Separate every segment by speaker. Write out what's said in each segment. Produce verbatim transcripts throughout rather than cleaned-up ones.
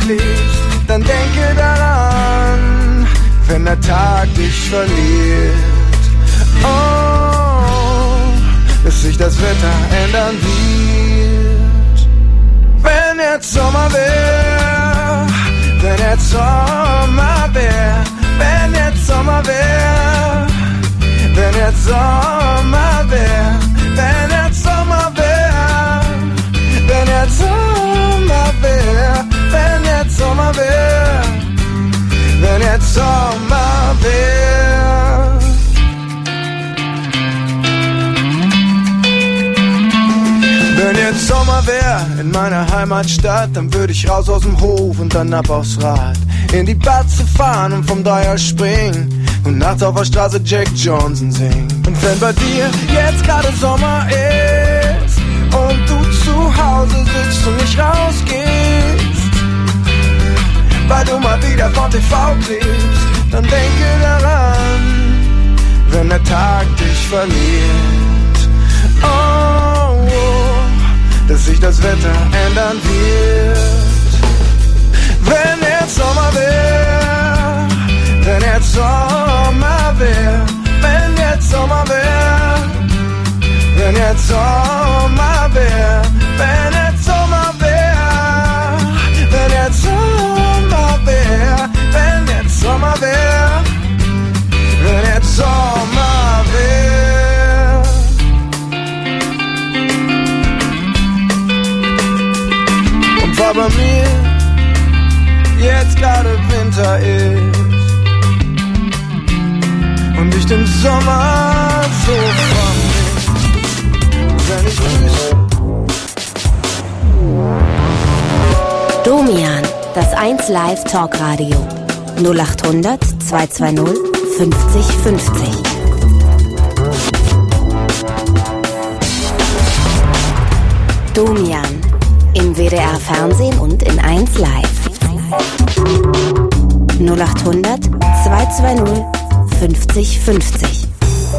Speaker 1: liebst, dann denke daran, wenn der Tag dich verliert. Oh, dass sich das Wetter ändern wird. Wenn jetzt Sommer wär, wenn jetzt Sommer wär, wenn jetzt Sommer wär, wenn jetzt Sommer wär, wenn jetzt Sommer wär, wenn jetzt Sommer wär, wenn jetzt Sommer wär, wenn jetzt Sommer wär. Wenn jetzt Sommer wär in meiner Heimatstadt, dann würde ich raus aus dem Hof und dann ab aufs Rad, in die Batze fahren und vom Dreier springen und nachts auf der Straße Jack Johnson singen. Und wenn bei dir jetzt gerade Sommer ist und du zu Hause sitzt und nicht rausgehst, weil du mal wieder von T V klebst, dann denke daran, wenn der Tag dich verliert. Oh, oh, dass sich das Wetter ändern wird. Wenn jetzt Sommer wär, wenn jetzt Sommer wär, wenn jetzt Sommer wär, wenn jetzt Sommer wär, wenn jetzt Sommer wär, wenn jetzt Sommer wär, wenn jetzt Sommer wär, wenn jetzt Sommer wär. Und weil bei mir jetzt gerade Winter ist und ich den Sommer so vermisse, wenn ich grüße.
Speaker 2: Domian, das eins Live Talkradio. null acht hundert zweihundertzweißig fünfzig fünfzig. Domian, im W D R Fernsehen und in eins Live. null acht hundert zweihundertzweißig fünfzig fünfzig.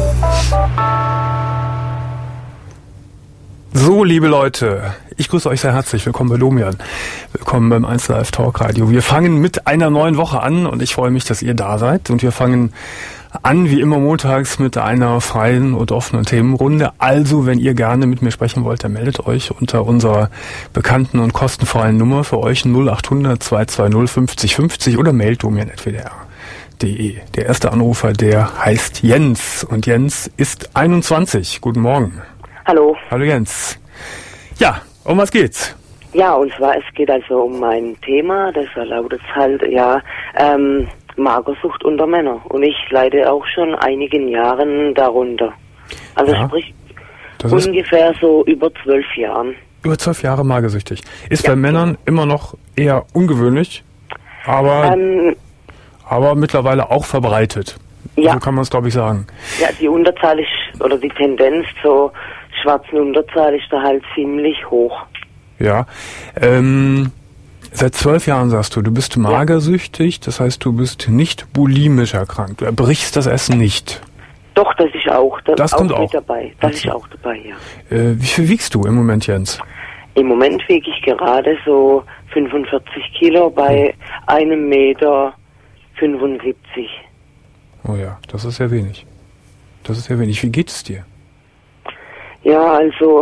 Speaker 3: So, liebe Leute, ich grüße euch sehr herzlich. Willkommen bei Domian. Willkommen beim eins Live Talk Radio. Wir fangen mit einer neuen Woche an und ich freue mich, dass ihr da seid. Und wir fangen an, wie immer montags, mit einer freien und offenen Themenrunde. Also, wenn ihr gerne mit mir sprechen wollt, dann meldet euch unter unserer bekannten und kostenfreien Nummer für euch null acht hundert zweihundertzweißig fünfzig fünfzig oder mailt domian at w d r punkt d e. Der erste Anrufer, der heißt Jens. Und Jens ist einundzwanzig. Guten Morgen.
Speaker 4: Hallo.
Speaker 3: Hallo Jens. Ja, um was geht's?
Speaker 4: Ja, und zwar es geht also um ein Thema, das lautet halt, ja, ähm, Magersucht unter Männern. Und ich leide auch schon einigen Jahren darunter. Also ja, sprich ungefähr so über zwölf Jahren.
Speaker 3: Über zwölf Jahre magersüchtig. Ist
Speaker 4: ja,
Speaker 3: bei Männern immer noch eher ungewöhnlich, aber, ähm, aber mittlerweile auch verbreitet. Ja. So kann man es, glaube ich, sagen.
Speaker 4: Ja, die Unterzahl ist, oder die Tendenz zur schwarzen Unterzahl ist da halt ziemlich hoch.
Speaker 3: Ja, ähm, seit zwölf Jahren sagst du, du bist magersüchtig, das heißt, du bist nicht bulimisch erkrankt, du erbrichst das Essen nicht.
Speaker 4: Doch, das ist auch, das,
Speaker 3: das
Speaker 4: auch
Speaker 3: kommt
Speaker 4: mit
Speaker 3: auch
Speaker 4: dabei. Das okay. ist auch dabei, ja.
Speaker 3: Äh, wie viel wiegst du im Moment, Jens?
Speaker 4: Im Moment wiege ich gerade so fünfundvierzig Kilo bei hm. einem Meter fünfundsiebzig.
Speaker 3: Oh ja, das ist sehr wenig. Das ist sehr wenig. Wie geht es dir?
Speaker 4: Ja, also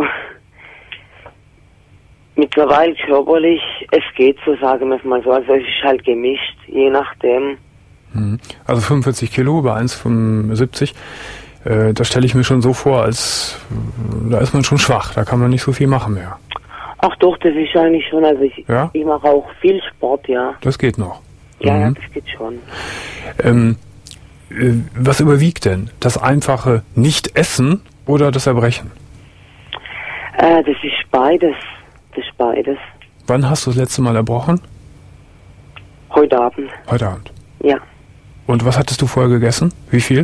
Speaker 4: mittlerweile körperlich, es geht so, sagen wir es mal so. Also es ist halt gemischt, je nachdem.
Speaker 3: Also fünfundvierzig Kilo bei eins Komma fünfundsiebzig, äh, das stelle ich mir schon so vor, als da ist man schon schwach, da kann man nicht so viel machen mehr.
Speaker 4: Ach doch, das ist eigentlich schon, also ich,
Speaker 3: ja?
Speaker 4: ich mache auch viel Sport, ja.
Speaker 3: Das geht noch.
Speaker 4: Ja,
Speaker 3: mhm.
Speaker 4: ja, das geht schon.
Speaker 3: Ähm, äh, was überwiegt denn? Das einfache Nicht-Essen oder das Erbrechen?
Speaker 4: Äh, das ist beides. Das ist beides.
Speaker 3: Wann hast du das letzte Mal erbrochen?
Speaker 4: Heute Abend.
Speaker 3: Heute Abend?
Speaker 4: Ja.
Speaker 3: Und was hattest du vorher gegessen? Wie viel?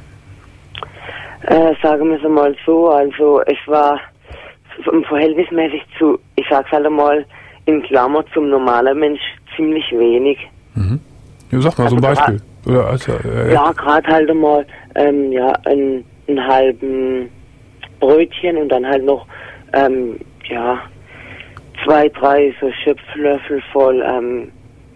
Speaker 4: Äh, sagen wir es mal so, also es war verhältnismäßig zu, ich sag's halt einmal, in Klammer zum normalen Mensch ziemlich wenig.
Speaker 3: Mhm. Ja, sag mal also so ein Beispiel. Oder, also, äh,
Speaker 4: ja, gerade halt einmal ähm, ja, einen, einen halben Brötchen und dann halt noch ähm, ja, zwei, drei so Schöpflöffel voll ähm,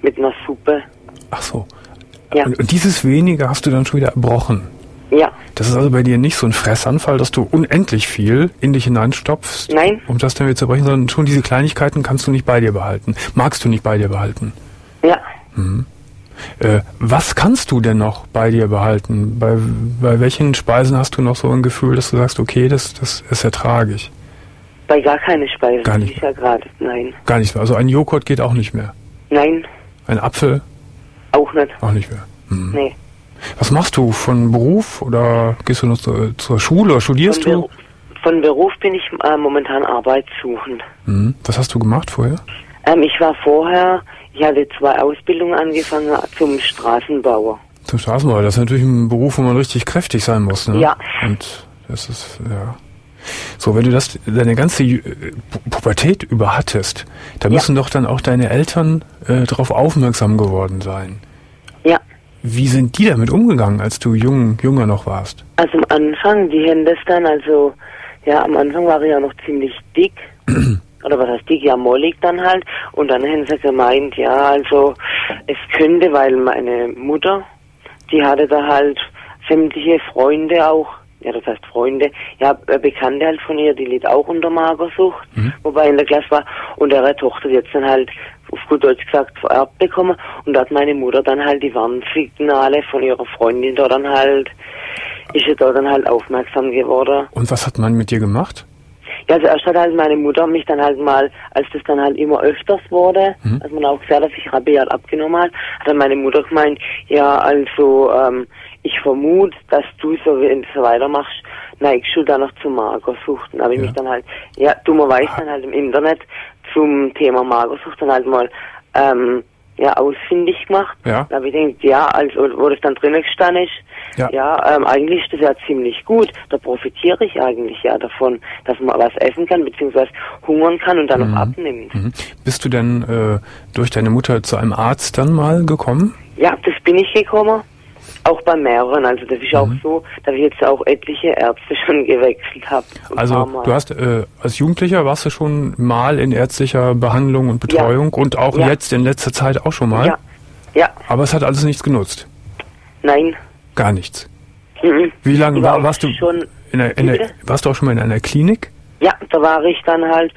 Speaker 4: mit einer Suppe.
Speaker 3: Ach so.
Speaker 4: Ja.
Speaker 3: Und, und dieses wenige hast du dann schon wieder erbrochen?
Speaker 4: Ja.
Speaker 3: Das ist also bei dir nicht so ein Fressanfall, dass du unendlich viel in dich hineinstopfst,
Speaker 4: Nein.
Speaker 3: um das dann wieder zu brechen, sondern schon diese Kleinigkeiten kannst du nicht bei dir behalten. Magst du nicht bei dir behalten?
Speaker 4: Ja.
Speaker 3: Mhm. Äh, was kannst du denn noch bei dir behalten? Bei, bei welchen Speisen hast du noch so ein Gefühl, dass du sagst, okay, das, das ist ertrage ich?
Speaker 4: Bei gar keine Speise.
Speaker 3: Gar nicht
Speaker 4: Ich ja gerade, nein.
Speaker 3: Gar nicht mehr. Also ein Joghurt geht auch nicht mehr?
Speaker 4: Nein.
Speaker 3: Ein Apfel?
Speaker 4: Auch nicht.
Speaker 3: Auch nicht mehr. Mhm.
Speaker 4: Nee.
Speaker 3: Was machst du von Beruf oder gehst du noch zur, zur Schule oder studierst
Speaker 4: von
Speaker 3: du?
Speaker 4: Beru von Beruf bin ich äh, momentan arbeitssuchend.
Speaker 3: Mhm. Was hast du gemacht vorher?
Speaker 4: Ähm, ich war vorher, ich hatte zwei Ausbildungen angefangen zum Straßenbauer.
Speaker 3: Zum Straßenbauer, das ist natürlich ein Beruf, wo man richtig kräftig sein muss, ne?
Speaker 4: Ja.
Speaker 3: Und das ist, ja. So, wenn du das deine ganze Pu Pubertät über hattest, da müssen ja. doch dann auch deine Eltern äh, darauf aufmerksam geworden sein.
Speaker 4: Ja.
Speaker 3: Wie sind die damit umgegangen, als du jung, junger noch warst?
Speaker 4: Also am Anfang, die haben das dann, also, ja, am Anfang war ich ja noch ziemlich dick. Oder was heißt dick? Ja, mollig dann halt. Und dann haben sie gemeint, ja, also, es könnte, weil meine Mutter, die hatte da halt sämtliche Freunde auch, ja, das heißt Freunde, ja, Bekannte halt von ihr, die litt auch unter Magersucht, mhm. wobei in der Klasse war, und ihre Tochter jetzt dann halt, auf gut Deutsch gesagt, vererbt bekommen, und da hat meine Mutter dann halt die Warnsignale von ihrer Freundin da dann halt, ist sie da dann halt aufmerksam geworden.
Speaker 3: Und was hat man mit dir gemacht?
Speaker 4: Ja, also erst hat halt meine Mutter mich dann halt mal, als das dann halt immer öfters wurde, mhm. als man auch gesehen hat, dass ich rabiat abgenommen hat, hat dann meine Mutter gemeint, ja, also, ähm, ich vermute, dass du so, wenn du so weitermachst, neigst du dann noch zu Magersucht. Dann habe ich ja. mich dann halt, ja, dummerweise dann halt im Internet zum Thema Magersucht dann halt mal, ähm, ja, ausfindig gemacht. Ja. Da habe ich gedacht, ja, also, wo das dann drinnen gestanden ist, ja, ja ähm, eigentlich ist das ja ziemlich gut. Da profitiere ich eigentlich ja davon, dass man was essen kann, beziehungsweise hungern kann und dann mhm. noch abnimmt.
Speaker 3: Mhm. Bist du denn äh, durch deine Mutter zu einem Arzt dann mal gekommen?
Speaker 4: Ja, das bin ich gekommen. Auch bei mehreren, also das ist mhm. auch so, dass ich jetzt auch etliche Ärzte schon gewechselt habe.
Speaker 3: Also du hast äh, als Jugendlicher warst du schon mal in ärztlicher Behandlung und Betreuung ja. und auch ja. jetzt in letzter Zeit auch schon mal?
Speaker 4: Ja. ja.
Speaker 3: Aber es hat alles nichts genutzt?
Speaker 4: Nein.
Speaker 3: Gar nichts?
Speaker 4: Mhm.
Speaker 3: Wie lange war, warst du schon in der, in der, warst du auch schon mal in einer Klinik?
Speaker 4: Ja, da war ich dann halt,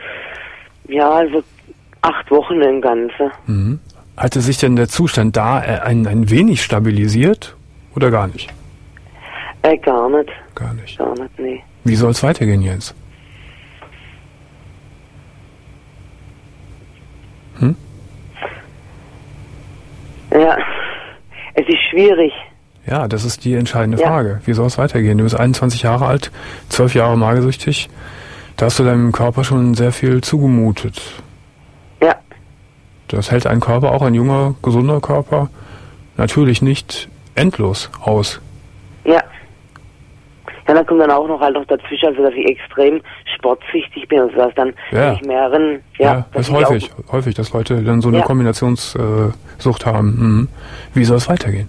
Speaker 4: ja, also acht Wochen im Ganzen.
Speaker 3: Mhm. Hatte sich denn der Zustand da ein, ein wenig stabilisiert? Oder gar nicht?
Speaker 4: Äh, gar nicht.
Speaker 3: Gar nicht?
Speaker 4: Gar nicht, nee.
Speaker 3: Wie soll es weitergehen, Jens? Hm?
Speaker 4: Ja, es ist schwierig.
Speaker 3: Ja, das ist die entscheidende
Speaker 4: ja.
Speaker 3: Frage. Wie soll es weitergehen? Du bist einundzwanzig Jahre alt, zwölf Jahre magersüchtig. Da hast du deinem Körper schon sehr viel zugemutet.
Speaker 4: Ja.
Speaker 3: Das hält ein Körper, auch ein junger, gesunder Körper, natürlich nicht endlos aus.
Speaker 4: Ja. Ja, da kommt dann auch noch halt noch dazwischen, also dass ich extrem sportsüchtig bin, also dass dann
Speaker 3: ja.
Speaker 4: ich mehreren,
Speaker 3: ja, ja das ist häufig, häufig, dass Leute dann so eine ja. Kombinationssucht äh, haben. Mhm. Wie soll es weitergehen?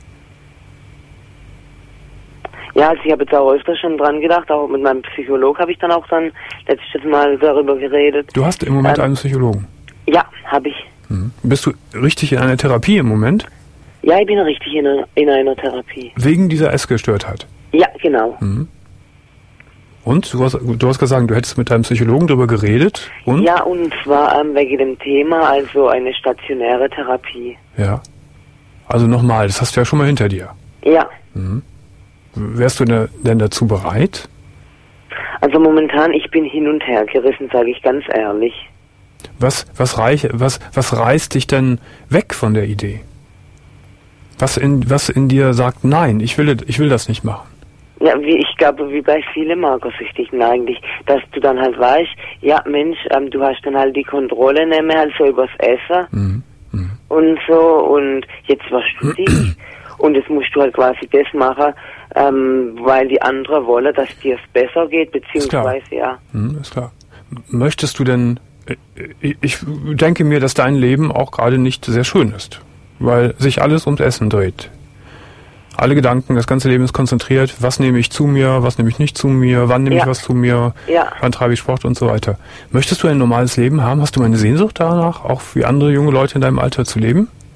Speaker 4: Ja, also ich habe jetzt auch öfter schon dran gedacht, auch mit meinem Psychologen habe ich dann auch dann letztes Mal darüber geredet.
Speaker 3: Du hast im Moment
Speaker 4: ähm,
Speaker 3: einen Psychologen?
Speaker 4: Ja, habe ich.
Speaker 3: Mhm. Bist du richtig in einer Therapie im Moment?
Speaker 4: Ja, ich bin richtig in einer, in einer Therapie.
Speaker 3: Wegen dieser Essgestörtheit?
Speaker 4: Ja, genau.
Speaker 3: Mhm. Und? Du hast, du hast gesagt, du hättest mit deinem Psychologen darüber geredet? Und?
Speaker 4: Ja, und zwar ähm, wegen dem Thema, also eine stationäre Therapie.
Speaker 3: Ja. Also nochmal, das hast du ja schon mal hinter dir.
Speaker 4: Ja.
Speaker 3: Mhm. Wärst du denn dazu bereit?
Speaker 4: Also momentan, ich bin hin und her gerissen, sage ich ganz ehrlich.
Speaker 3: Was, was, reich, was, was reißt dich denn weg von der Idee? Was in, was in dir sagt, nein, ich will, ich will das nicht machen?
Speaker 4: Ja, wie ich glaube, wie bei vielen Magersüchtigen eigentlich, dass du dann halt weißt, ja Mensch, ähm, du hast dann halt die Kontrolle nicht mehr halt so übers Essen
Speaker 3: mhm. Mhm.
Speaker 4: und so und jetzt warst du dich und jetzt musst du halt quasi das machen, ähm, weil die anderen wollen, dass dir es besser geht, beziehungsweise
Speaker 3: ist klar.
Speaker 4: ja.
Speaker 3: Mhm, ist klar. Möchtest du denn, ich denke mir, dass dein Leben auch gerade nicht sehr schön ist. Weil sich alles ums Essen dreht. Alle Gedanken, das ganze Leben ist konzentriert. Was nehme ich zu mir, was nehme ich nicht zu mir, wann nehme
Speaker 4: ja.
Speaker 3: ich was zu mir,
Speaker 4: ja.
Speaker 3: wann treibe ich Sport und so weiter. Möchtest du ein normales Leben haben? Hast du eine Sehnsucht danach, auch wie andere junge Leute in deinem Alter zu leben?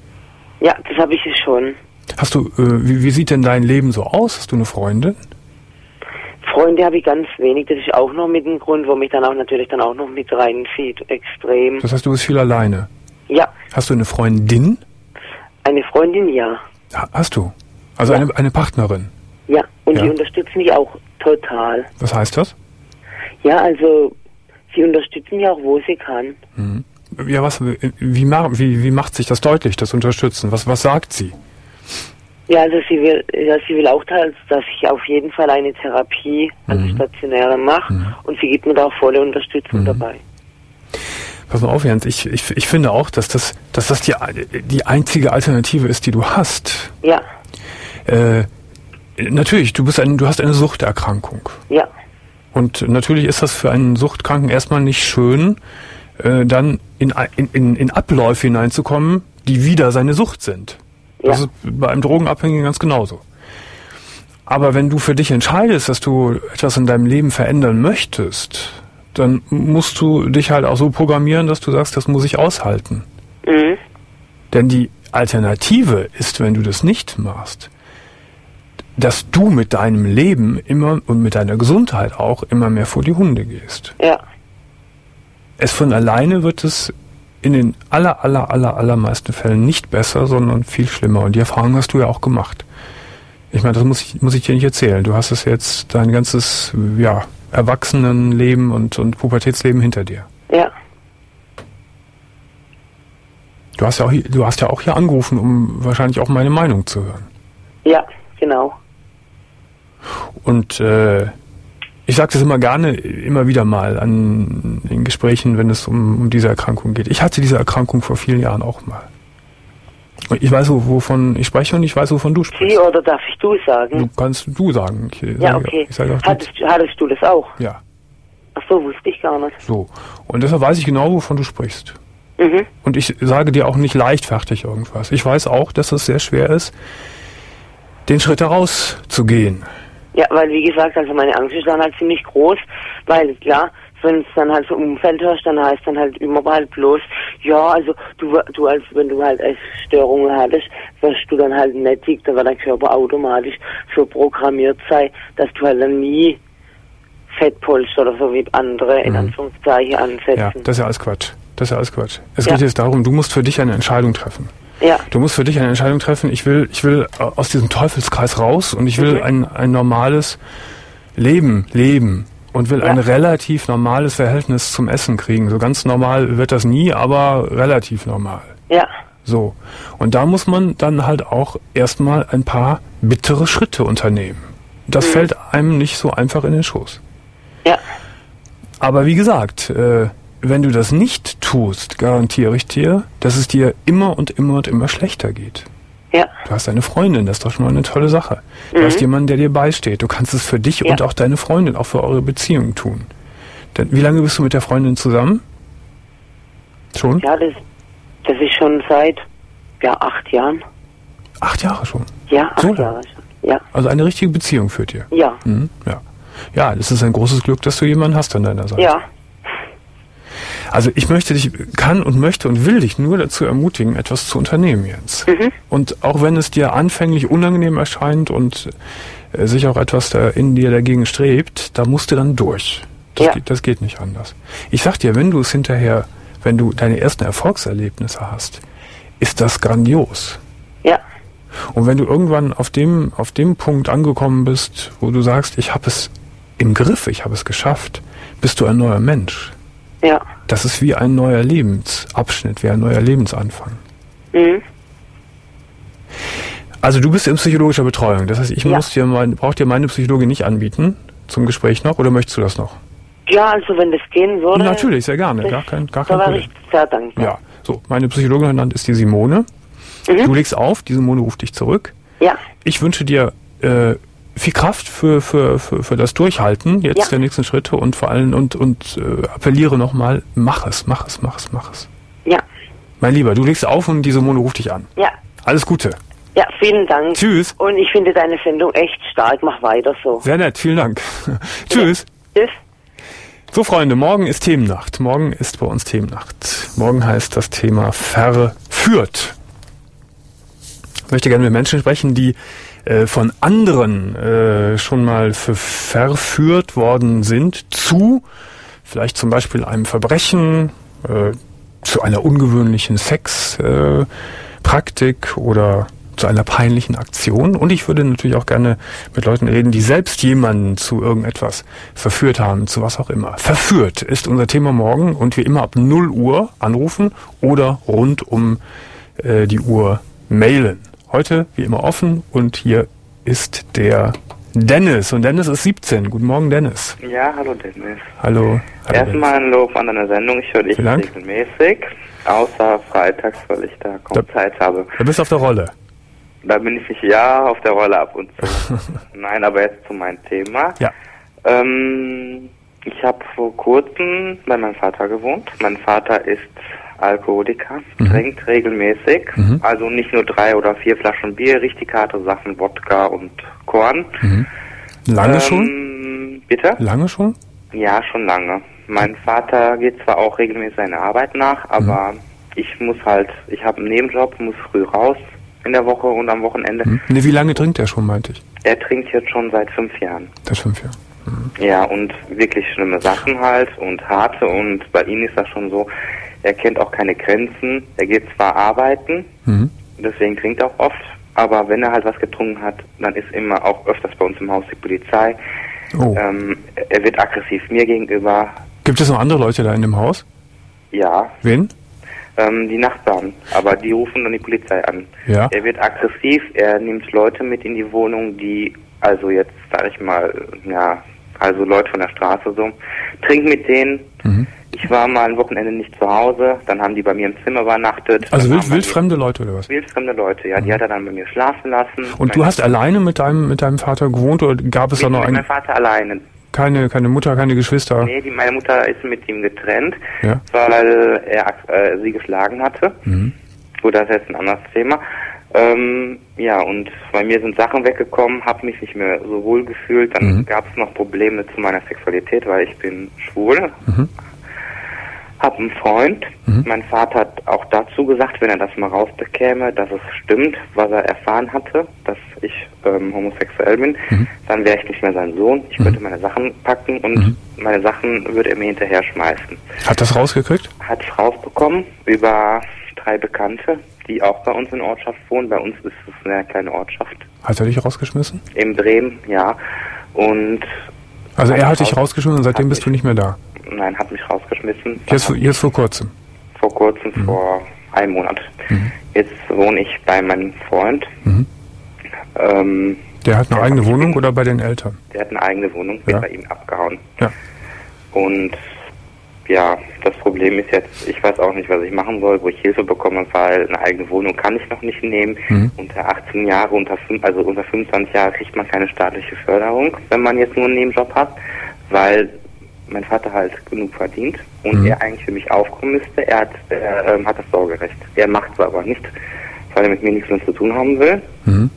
Speaker 4: Ja, das habe ich schon.
Speaker 3: Hast du, äh, wie, wie sieht denn dein Leben so aus? Hast du eine Freundin?
Speaker 4: Freunde habe ich ganz wenig. Das ist auch noch mit dem Grund, wo mich dann auch natürlich dann auch noch mit reinzieht. Extrem.
Speaker 3: Das heißt, du bist viel alleine?
Speaker 4: Ja.
Speaker 3: Hast du eine Freundin?
Speaker 4: Eine Freundin, ja.
Speaker 3: ja hast du? Also ja. eine, eine Partnerin?
Speaker 4: Ja, und
Speaker 3: ja.
Speaker 4: die unterstützt mich auch total.
Speaker 3: Was heißt das?
Speaker 4: Ja, also sie unterstützt mich auch, wo sie kann.
Speaker 3: Mhm. Ja, was, wie, wie, wie macht sich das deutlich, das Unterstützen? Was, was sagt sie?
Speaker 4: Ja, also sie will, ja, sie will auch, dass ich auf jeden Fall eine Therapie als mhm. Stationäre mache mhm. und sie gibt mir da auch volle Unterstützung mhm. dabei.
Speaker 3: Pass mal auf, Jens, ich, ich, ich finde auch, dass das, dass das die, die einzige Alternative ist, die du hast.
Speaker 4: Ja.
Speaker 3: Äh, natürlich, du bist ein, du hast eine Suchterkrankung.
Speaker 4: Ja.
Speaker 3: Und natürlich ist das für einen Suchtkranken erstmal nicht schön, äh, dann in, in, in Abläufe hineinzukommen, die wieder seine Sucht sind. Das ja. ist bei einem Drogenabhängigen ganz genauso. Aber wenn du für dich entscheidest, dass du etwas in deinem Leben verändern möchtest, dann musst du dich halt auch so programmieren, dass du sagst, das muss ich aushalten. Mhm. Denn die Alternative ist, wenn du das nicht machst, dass du mit deinem Leben immer und mit deiner Gesundheit auch immer mehr vor die Hunde gehst.
Speaker 4: Ja.
Speaker 3: Es von alleine wird es in den aller, aller, aller, allermeisten Fällen nicht besser, sondern viel schlimmer. Und die Erfahrung hast du ja auch gemacht. Ich meine, das muss ich, muss ich dir nicht erzählen. Du hast es jetzt dein ganzes, ja, Erwachsenenleben und, und Pubertätsleben hinter dir.
Speaker 4: Ja.
Speaker 3: Du hast ja auch, du hast ja auch hier angerufen, um wahrscheinlich auch meine Meinung zu hören.
Speaker 4: Ja, genau.
Speaker 3: Und äh, ich sage das immer gerne, immer wieder mal an in Gesprächen, wenn es um, um diese Erkrankung geht. Ich hatte diese Erkrankung vor vielen Jahren auch mal. Und ich weiß, wovon ich spreche und ich weiß, wovon du sprichst.
Speaker 4: Sie oder darf ich du sagen?
Speaker 3: Du kannst du sagen. Ich,
Speaker 4: ja,
Speaker 3: sage,
Speaker 4: okay.
Speaker 3: Ich sage auch
Speaker 4: hattest, hattest du das auch?
Speaker 3: Ja.
Speaker 4: Ach so, wusste ich gar nicht.
Speaker 3: So. Und deshalb weiß ich genau, wovon du sprichst.
Speaker 4: Mhm.
Speaker 3: Und ich sage dir auch nicht leichtfertig irgendwas. Ich weiß auch, dass es sehr schwer ist, den Schritt heraus zu gehen.
Speaker 4: Ja, weil wie gesagt, also meine Angst ist dann halt ziemlich groß, weil klar, wenn es dann halt so im Umfeld hörst, dann heißt dann halt immer halt bloß, ja, also du, du als wenn du halt Essstörungen hattest, wirst du dann halt nicht dick, da wird dein Körper automatisch so programmiert sein, dass du halt dann nie Fett polst oder so wie andere in mhm. Anführungszeichen ansetzen.
Speaker 3: Ja, das ist ja alles Quatsch. Das ist ja alles Quatsch. Es
Speaker 4: ja.
Speaker 3: geht jetzt darum, du musst für dich eine Entscheidung treffen.
Speaker 4: Ja.
Speaker 3: Du musst für dich eine Entscheidung treffen, ich will, ich will aus diesem Teufelskreis raus und ich will mhm. ein, ein normales Leben leben und will ja. ein relativ normales Verhältnis zum Essen kriegen. So ganz normal wird das nie, aber relativ normal.
Speaker 4: Ja.
Speaker 3: So. Und da muss man dann halt auch erstmal ein paar bittere Schritte unternehmen. Das mhm. fällt einem nicht so einfach in den Schoß.
Speaker 4: Ja.
Speaker 3: Aber wie gesagt, äh, wenn du das nicht tust, garantiere ich dir, dass es dir immer und immer und immer schlechter geht.
Speaker 4: Ja.
Speaker 3: Du hast eine Freundin, das ist doch schon mal eine tolle Sache. Du mhm. hast jemanden, der dir beisteht. Du kannst es für dich ja. und auch deine Freundin, auch für eure Beziehung tun. Denn wie lange bist du mit der Freundin zusammen? Schon?
Speaker 4: Ja, das, das ist schon seit ja, acht Jahren.
Speaker 3: Acht Jahre schon?
Speaker 4: Ja, acht
Speaker 3: so
Speaker 4: Jahre schon. Ja.
Speaker 3: Also eine richtige Beziehung führt ihr?
Speaker 4: Ja.
Speaker 3: Mhm. Ja. Ja, das ist ein großes Glück, dass du jemanden hast an deiner Seite.
Speaker 4: Ja.
Speaker 3: Also ich möchte dich, kann und möchte und will dich nur dazu ermutigen, etwas zu unternehmen, Jens. Mhm. Und auch wenn es dir anfänglich unangenehm erscheint und äh, sich auch etwas da in dir dagegen strebt, da musst du dann durch. Das, ja. geht, das geht nicht anders. Ich sag dir, wenn du es hinterher, wenn du deine ersten Erfolgserlebnisse hast, ist das grandios.
Speaker 4: Ja.
Speaker 3: Und wenn du irgendwann auf dem, auf dem Punkt angekommen bist, wo du sagst, ich habe es im Griff, ich habe es geschafft, bist du ein neuer Mensch.
Speaker 4: Ja.
Speaker 3: Das ist wie ein neuer Lebensabschnitt, wie ein neuer Lebensanfang.
Speaker 4: Mhm.
Speaker 3: Also du bist in psychologischer Betreuung. Das heißt, ich ja. muss dir mein, brauche dir meine Psychologin nicht anbieten zum Gespräch noch, oder möchtest du das noch?
Speaker 4: Ja, also wenn das gehen würde.
Speaker 3: Natürlich, sehr gerne. Gar kein, gar kein
Speaker 4: Problem. Ich sehr dankbar.
Speaker 3: Ja, so. Meine Psychologin genannt ist die Simone. Mhm. Du legst auf, die Simone ruft dich zurück.
Speaker 4: Ja.
Speaker 3: Ich wünsche dir äh, viel Kraft für, für, für, für das Durchhalten jetzt ja. der nächsten Schritte und vor allem und, und äh, appelliere nochmal, mach es, mach es, mach es, mach es.
Speaker 4: Ja.
Speaker 3: Mein Lieber, du legst auf und die Simone ruft dich an.
Speaker 4: Ja.
Speaker 3: Alles Gute.
Speaker 4: Ja, vielen Dank.
Speaker 3: Tschüss.
Speaker 4: Und ich finde deine Sendung echt stark. Mach weiter so.
Speaker 3: Sehr nett, vielen Dank. Tschüss.
Speaker 4: Ja. Tschüss.
Speaker 3: So, Freunde, morgen ist Themennacht. Morgen ist bei uns Themennacht. Morgen heißt das Thema verführt. Ich möchte gerne mit Menschen sprechen, die äh, von anderen äh, schon mal für verführt worden sind zu vielleicht zum Beispiel einem Verbrechen, äh, zu einer ungewöhnlichen Sexpraktik äh, oder zu einer peinlichen Aktion. Und ich würde natürlich auch gerne mit Leuten reden, die selbst jemanden zu irgendetwas verführt haben, zu was auch immer. Verführt ist unser Thema morgen und wie immer ab null Uhr anrufen oder rund um äh, die Uhr mailen. Heute wie immer offen und hier ist der Dennis. Und Dennis ist siebzehn. Guten Morgen, Dennis.
Speaker 5: Ja, hallo Dennis.
Speaker 3: Hallo. hallo
Speaker 5: Erstmal ein Lob an deine Sendung. Ich höre dich regelmäßig. Außer freitags, weil ich da kaum da, Zeit habe.
Speaker 3: Da bist du auf der Rolle.
Speaker 5: Da bin ich nicht, ja, auf der Rolle ab und zu. Nein, aber jetzt zu meinem Thema.
Speaker 3: Ja.
Speaker 5: Ähm, ich habe vor kurzem bei meinem Vater gewohnt. Mein Vater ist Alkoholiker, mhm. trinkt regelmäßig, mhm. also nicht nur drei oder vier Flaschen Bier, richtig harte Sachen, Wodka und Korn.
Speaker 3: Mhm. Lange ähm,
Speaker 5: schon? Bitte?
Speaker 3: Lange schon?
Speaker 5: Ja, schon lange. Mein Vater geht zwar auch regelmäßig seiner Arbeit nach, aber mhm. ich muss halt, ich habe einen Nebenjob, muss früh raus in der Woche und am Wochenende.
Speaker 3: Mhm. Ne, wie lange trinkt er schon, meinte ich?
Speaker 5: Er trinkt jetzt schon seit fünf Jahren.
Speaker 3: Seit fünf Jahren. Mhm.
Speaker 5: Ja, und wirklich schlimme Sachen halt und harte, und bei ihm ist das schon so, er kennt auch keine Grenzen. Er geht zwar arbeiten, mhm. deswegen trinkt er auch oft, aber wenn er halt was getrunken hat, dann ist immer auch öfters bei uns im Haus die Polizei. Oh. Ähm, er wird aggressiv mir gegenüber.
Speaker 3: Gibt es noch andere Leute da in dem Haus?
Speaker 5: Ja.
Speaker 3: Wen?
Speaker 5: Ähm, die Nachbarn, aber die rufen dann die Polizei an.
Speaker 3: Ja.
Speaker 5: Er wird aggressiv, er nimmt Leute mit in die Wohnung, die, also jetzt sag ich mal, ja, also Leute von der Straße so, trinkt mit denen. Mhm. Ich war mal ein Wochenende nicht zu Hause, dann haben die bei mir im Zimmer übernachtet.
Speaker 3: Also wild, wildfremde Leute oder was?
Speaker 5: Wildfremde Leute, ja, mhm. die hat er dann bei mir schlafen lassen.
Speaker 3: Und du hast alleine mit deinem mit deinem Vater gewohnt oder gab es da noch einen?
Speaker 5: Mit meinem Vater alleine.
Speaker 3: Keine keine Mutter, keine Geschwister?
Speaker 5: Nee, die, meine Mutter ist mit ihm getrennt,
Speaker 3: ja.
Speaker 5: weil er äh, sie geschlagen hatte. Mhm. Gut, das ist jetzt ein anderes Thema. Ähm, ja, und bei mir sind Sachen weggekommen, habe mich nicht mehr so wohl gefühlt. Dann mhm. gab es noch Probleme zu meiner Sexualität, weil ich bin schwul. Mhm. Hab einen Freund. Mhm. Mein Vater hat auch dazu gesagt, wenn er das mal rausbekäme, dass es stimmt, was er erfahren hatte, dass ich ähm, homosexuell bin, mhm. dann wäre ich nicht mehr sein Sohn. Ich mhm. könnte meine Sachen packen und mhm. meine Sachen würde er mir hinterher schmeißen.
Speaker 3: Hat das rausgekriegt?
Speaker 5: Hat es rausbekommen über drei Bekannte, die auch bei uns in der Ortschaft wohnen. Bei uns ist es eine kleine Ortschaft.
Speaker 3: Hat er dich rausgeschmissen?
Speaker 5: In Bremen, ja. Und
Speaker 3: also er hat dich rausgeschmissen und seitdem bist du nicht mehr da?
Speaker 5: Nein, hat mich rausgeschmissen.
Speaker 3: Jetzt, jetzt vor kurzem?
Speaker 5: Vor kurzem, mhm. vor einem Monat. Mhm. Jetzt wohne ich bei meinem Freund. Mhm. Ähm,
Speaker 3: der hat eine eigene Wohnung oder bei den Eltern?
Speaker 5: Der hat eine eigene Wohnung, wird ja. bei ihm abgehauen.
Speaker 3: Ja.
Speaker 5: Und ja, das Problem ist jetzt, ich weiß auch nicht, was ich machen soll, wo ich Hilfe bekomme, weil eine eigene Wohnung kann ich noch nicht nehmen. Mhm. Unter achtzehn Jahre, unter also unter fünfundzwanzig Jahre kriegt man keine staatliche Förderung, wenn man jetzt nur einen Nebenjob hat, weil mein Vater halt genug verdient und mhm. er eigentlich für mich aufkommen müsste. Er hat, er, ähm, hat das Sorgerecht. Er macht es aber nicht, weil er mit mir nichts mehr zu tun haben will. Mhm.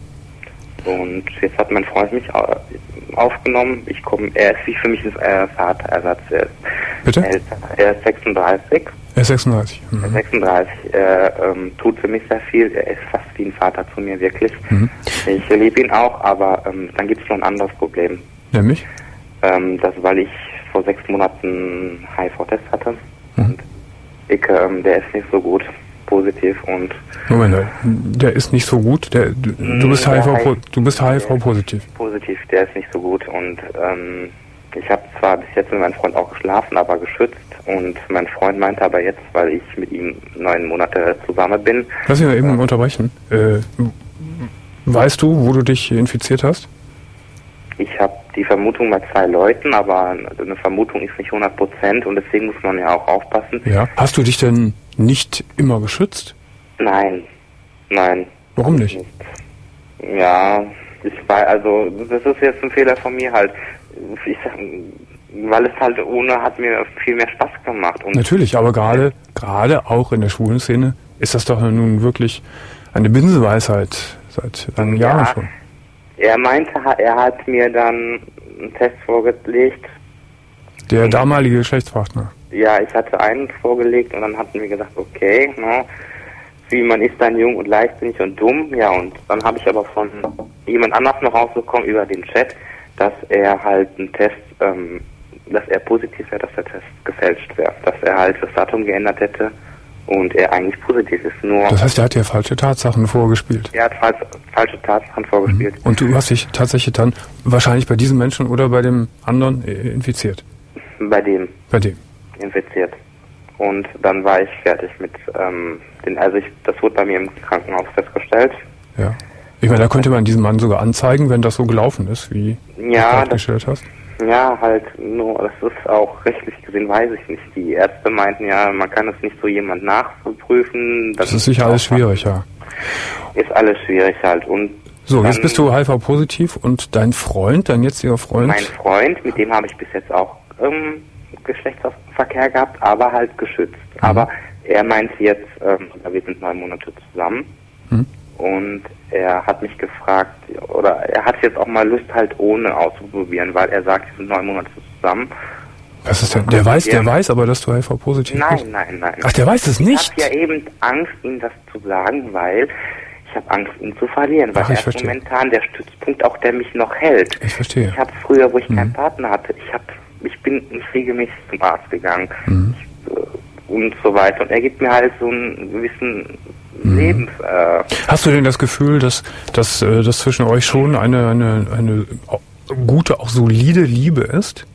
Speaker 5: Und jetzt hat mein Freund mich aufgenommen. Ich komme, er ist wie für mich ein äh, Vaterersatz. Er,
Speaker 3: Bitte?
Speaker 5: Er ist, er ist sechsunddreißig.
Speaker 3: Er ist sechsunddreißig.
Speaker 5: Mhm. Er ist sechsunddreißig. Er ähm, tut für mich sehr viel. Er ist fast wie ein Vater zu mir, wirklich. Mhm. Ich liebe ihn auch, aber ähm, dann gibt es noch ein anderes Problem.
Speaker 3: Nämlich?
Speaker 5: Ähm, das, weil ich vor sechs Monaten H I V-Test hatte. Mhm. Und ich, ähm, der ist nicht so gut positiv und...
Speaker 3: Moment, der ist nicht so gut? Der, du, du bist H I V, du bist H I V-positiv?
Speaker 5: Positiv, der ist nicht so gut und ähm, ich habe zwar bis jetzt mit meinem Freund auch geschlafen, aber geschützt, und mein Freund meinte aber jetzt, weil ich mit ihm neun Monate zusammen bin...
Speaker 3: Lass mich mal eben äh, unterbrechen. Äh, weißt du, wo du dich infiziert hast?
Speaker 5: Ich habe die Vermutung bei zwei Leuten, aber eine Vermutung ist nicht hundert Prozent und deswegen muss man ja auch aufpassen.
Speaker 3: Ja. Hast du dich denn nicht immer geschützt?
Speaker 5: Nein, nein.
Speaker 3: Warum nicht? nicht.
Speaker 5: Ja, ich war, also das ist jetzt ein Fehler von mir halt. Ich sag, weil es halt ohne hat mir viel mehr Spaß gemacht. Und
Speaker 3: natürlich, aber gerade gerade auch in der schwulen Szene ist das doch nun wirklich eine Binsenweisheit seit langen ja. Jahren schon.
Speaker 5: Er meinte, er hat mir dann einen Test vorgelegt.
Speaker 3: Der damalige Geschlechtspartner?
Speaker 5: Ja, ich hatte einen vorgelegt und dann hatten wir gesagt, okay, no, wie man ist dann jung und leichtsinnig und dumm. Ja, und dann habe ich aber von jemand anders noch rausbekommen über den Chat, dass er halt einen Test, ähm, dass er positiv wäre, dass der Test gefälscht wäre. Dass er halt das Datum geändert hätte und er eigentlich positiv ist. Nur
Speaker 3: das heißt, er hat dir falsche Tatsachen vorgespielt.
Speaker 5: Er hat falsch, falsche Tatsachen vorgespielt.
Speaker 3: Mhm. Und du hast dich tatsächlich dann wahrscheinlich bei diesem Menschen oder bei dem anderen infiziert?
Speaker 5: Bei dem.
Speaker 3: Bei dem.
Speaker 5: Infiziert. Und dann war ich fertig mit ähm, den, also ich, das wurde bei mir im Krankenhaus festgestellt.
Speaker 3: Ja. Ich meine, da könnte man diesen Mann sogar anzeigen, wenn das so gelaufen ist, wie
Speaker 5: ja,
Speaker 3: du dargestellt hast.
Speaker 5: Ja, halt, nur, das ist auch rechtlich gesehen, weiß ich nicht. Die Ärzte meinten ja, man kann es nicht so jemand nachprüfen.
Speaker 3: Das, das ist sicher alles schwierig, ja.
Speaker 5: Ist alles schwierig halt. Und
Speaker 3: so, jetzt bist du H I V-positiv und dein Freund, dein jetziger Freund?
Speaker 5: Mein Freund, mit dem habe ich bis jetzt auch ähm, Geschlechtsverkehr gehabt, aber halt geschützt. Mhm. Aber er meint jetzt, ähm, wir sind neun Monate zusammen. Mhm. Und er hat mich gefragt, oder er hat jetzt auch mal Lust halt ohne auszuprobieren, weil er sagt, wir sind neun Monate zusammen.
Speaker 3: Was ist denn? Der weiß, der weiß aber, dass du H I V-positiv bist?
Speaker 5: Nein, nein, nein.
Speaker 3: Ach, der weiß es nicht?
Speaker 5: Ich habe ja eben Angst, ihm das zu sagen, weil ich habe Angst, ihn zu verlieren, weil
Speaker 3: Ach,
Speaker 5: er ist
Speaker 3: verstehe.
Speaker 5: momentan der Stützpunkt, auch der mich noch hält.
Speaker 3: Ich verstehe.
Speaker 5: Ich habe früher, wo ich
Speaker 3: mhm.
Speaker 5: keinen Partner hatte, ich habe, ich bin nicht regelmäßig zum Arzt gegangen
Speaker 3: mhm.
Speaker 5: ich, äh, und so weiter. Und er gibt mir halt so einen gewissen mhm. Lebens... Äh,
Speaker 3: Hast du denn das Gefühl, dass, dass, äh, dass zwischen euch schon eine, eine, eine gute, auch solide Liebe ist?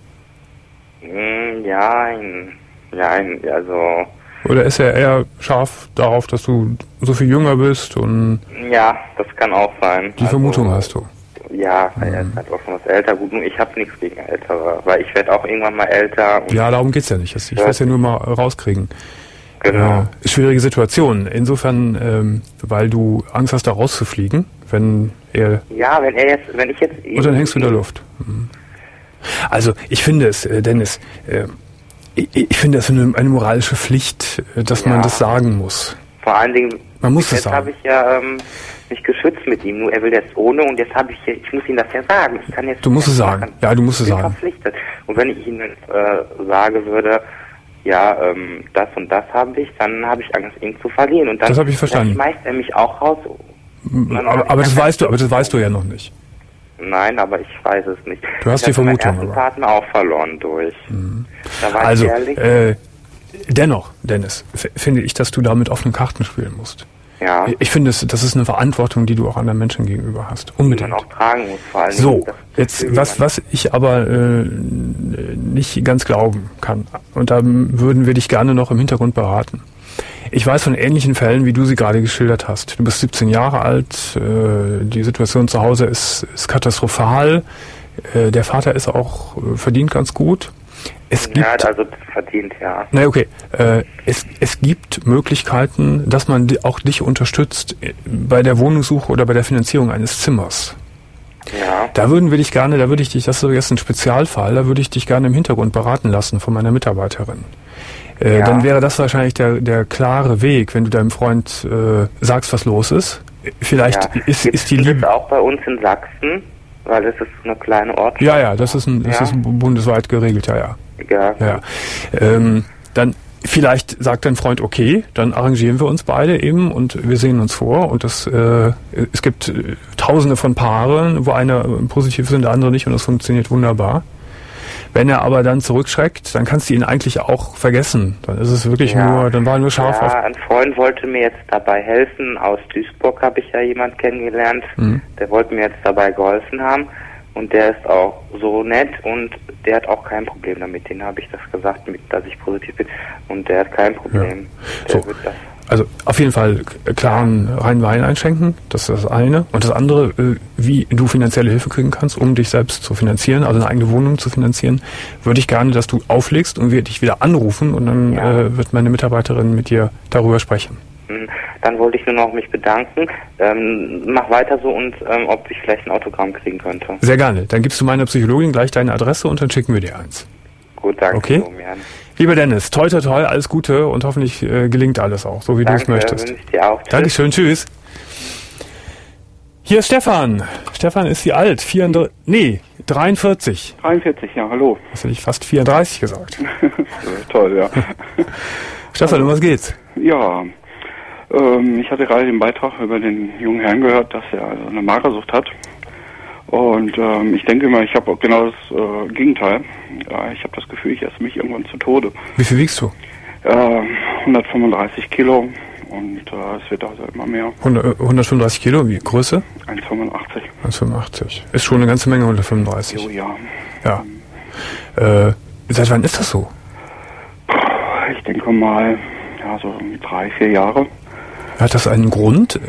Speaker 5: Ja, ja, also...
Speaker 3: Oder ist er eher scharf darauf, dass du so viel jünger bist und...
Speaker 5: Ja, das kann auch sein.
Speaker 3: Die also, Vermutung hast du?
Speaker 5: Ja, weil mhm. er ist halt auch schon was älter. Gut, nur ich habe nichts gegen Ältere, weil ich werde auch irgendwann mal älter.
Speaker 3: Ja, darum geht's ja nicht. Ich will es ja nur mal rauskriegen.
Speaker 5: Genau.
Speaker 3: Äh, schwierige Situation. Insofern, ähm, weil du Angst hast, da rauszufliegen, wenn er...
Speaker 5: Ja, wenn er jetzt, wenn ich jetzt...
Speaker 3: Und dann hängst du in der Luft. Mhm. Also, ich finde es, äh, Dennis... Äh, Ich, ich finde, das ist eine, eine moralische Pflicht, dass ja. man das sagen muss.
Speaker 5: Vor allen Dingen,
Speaker 3: man muss es
Speaker 5: jetzt habe ich ja ähm, mich geschützt mit ihm, nur er will jetzt ohne und jetzt habe ich, ich muss ihm das ja sagen. Ich kann jetzt
Speaker 3: du musst es sagen, machen. ja, du musst es sagen.
Speaker 5: Ich bin verpflichtet. Und wenn ich ihm jetzt äh, sagen würde, ja, ähm, das und das habe ich, dann habe ich Angst, ihn zu verlieren. Und dann,
Speaker 3: das habe ich verstanden.
Speaker 5: Dann schmeißt er mich auch raus.
Speaker 3: Aber, aber das weißt du, aber das weißt du ja noch nicht.
Speaker 5: Nein, aber ich weiß es nicht.
Speaker 3: Du hast
Speaker 5: ich
Speaker 3: die Vermutung.
Speaker 5: Ich habe meinen ersten Partner auch verloren durch.
Speaker 3: Mhm. Da war also, ich ehrlich. Äh, dennoch, Dennis, f- finde ich, dass du da mit offenen Karten spielen musst.
Speaker 5: Ja.
Speaker 3: Ich finde, das ist eine Verantwortung, die du auch anderen Menschen gegenüber hast. Unbedingt.
Speaker 5: Die man auch tragen muss, vor allem.
Speaker 3: So, jetzt, was, was ich aber äh, nicht ganz glauben kann, und da würden wir dich gerne noch im Hintergrund beraten. Ich weiß von ähnlichen Fällen, wie du sie gerade geschildert hast. Du bist siebzehn Jahre alt, äh, die Situation zu Hause ist, ist katastrophal, äh, der Vater ist auch, äh, verdient ganz gut. Es gibt,
Speaker 5: ja, also verdient, ja.
Speaker 3: Na okay, äh, es, es gibt Möglichkeiten, dass man di- auch dich unterstützt bei der Wohnungssuche oder bei der Finanzierung eines Zimmers.
Speaker 5: Ja.
Speaker 3: Da würden wir dich gerne, da würde ich dich, das ist jetzt ein Spezialfall, da würde ich dich gerne im Hintergrund beraten lassen von meiner Mitarbeiterin. Äh, ja. Dann wäre das wahrscheinlich der, der klare Weg, wenn du deinem Freund äh, sagst, was los ist. Vielleicht ja. ist, ist die Liebe...
Speaker 5: Das auch bei uns in Sachsen, weil es ist eine kleine Ort.
Speaker 3: Ja, ja, das ist, ein, das
Speaker 5: ja.
Speaker 3: ist bundesweit geregelt, ja, ja.
Speaker 5: Ja.
Speaker 3: ja. Ähm, dann vielleicht sagt dein Freund, okay, dann arrangieren wir uns beide eben und wir sehen uns vor. Und das, äh, es gibt äh, tausende von Paaren, wo einer positiv ist und der andere nicht und das funktioniert wunderbar. Wenn er aber dann zurückschreckt, dann kannst du ihn eigentlich auch vergessen. Dann ist es wirklich ja. nur, dann war er nur scharf
Speaker 5: ja,
Speaker 3: auf...
Speaker 5: ein Freund wollte mir jetzt dabei helfen. Aus Duisburg habe ich ja jemand kennengelernt. Mhm. Der wollte mir jetzt dabei geholfen haben. Und der ist auch so nett und der hat auch kein Problem damit. Den habe ich das gesagt, mit, dass ich positiv bin. Und der hat kein Problem.
Speaker 3: Ja. So. Wird das Also auf jeden Fall klaren reinen Wein einschenken, das ist das eine. Und das andere, wie du finanzielle Hilfe kriegen kannst, um dich selbst zu finanzieren, also eine eigene Wohnung zu finanzieren, würde ich gerne, dass du auflegst und wir dich wieder anrufen und dann ja. äh, wird meine Mitarbeiterin mit dir darüber sprechen.
Speaker 5: Dann wollte ich nur noch mich bedanken. Ähm, mach weiter so und ähm, ob ich vielleicht ein Autogramm kriegen könnte.
Speaker 3: Sehr gerne. Dann gibst du meiner Psychologin gleich deine Adresse und dann schicken wir dir eins.
Speaker 5: Gut, danke.
Speaker 3: Okay? Lieber Dennis, toi toi toi, alles Gute und hoffentlich äh, gelingt alles auch, so wie du es möchtest.
Speaker 5: Wünsche ich dir auch. Tschüss.
Speaker 3: Dankeschön, tschüss. Hier ist Stefan. Stefan ist wie alt? vierunddreißig, nee, dreiundvierzig.
Speaker 6: dreiundvierzig, ja, hallo.
Speaker 3: Hast du nicht fast vierunddreißig gesagt?
Speaker 6: Toll, ja.
Speaker 3: Stefan, um was geht's?
Speaker 6: Ja, Ähm, ich hatte gerade den Beitrag über den jungen Herrn gehört, dass er also eine Magersucht hat. Und ähm, ich denke mal, ich habe genau das äh, Gegenteil. Ja, ich habe das Gefühl, ich esse mich irgendwann zu Tode.
Speaker 3: Wie viel wiegst du?
Speaker 6: Äh, hundertfünfunddreißig Kilo und äh, es wird also immer mehr.
Speaker 3: hundert, hundertfünfunddreißig Kilo, wie Größe?
Speaker 6: eins Komma fünfundachtzig.
Speaker 3: eins Komma fünfundachtzig. Ist schon eine ganze Menge, hundertfünfunddreißig.
Speaker 6: Jo, ja.
Speaker 3: Ja. Äh, seit wann ist das so?
Speaker 6: Ich denke mal, ja, so drei, vier Jahre.
Speaker 3: Hat das einen Grund?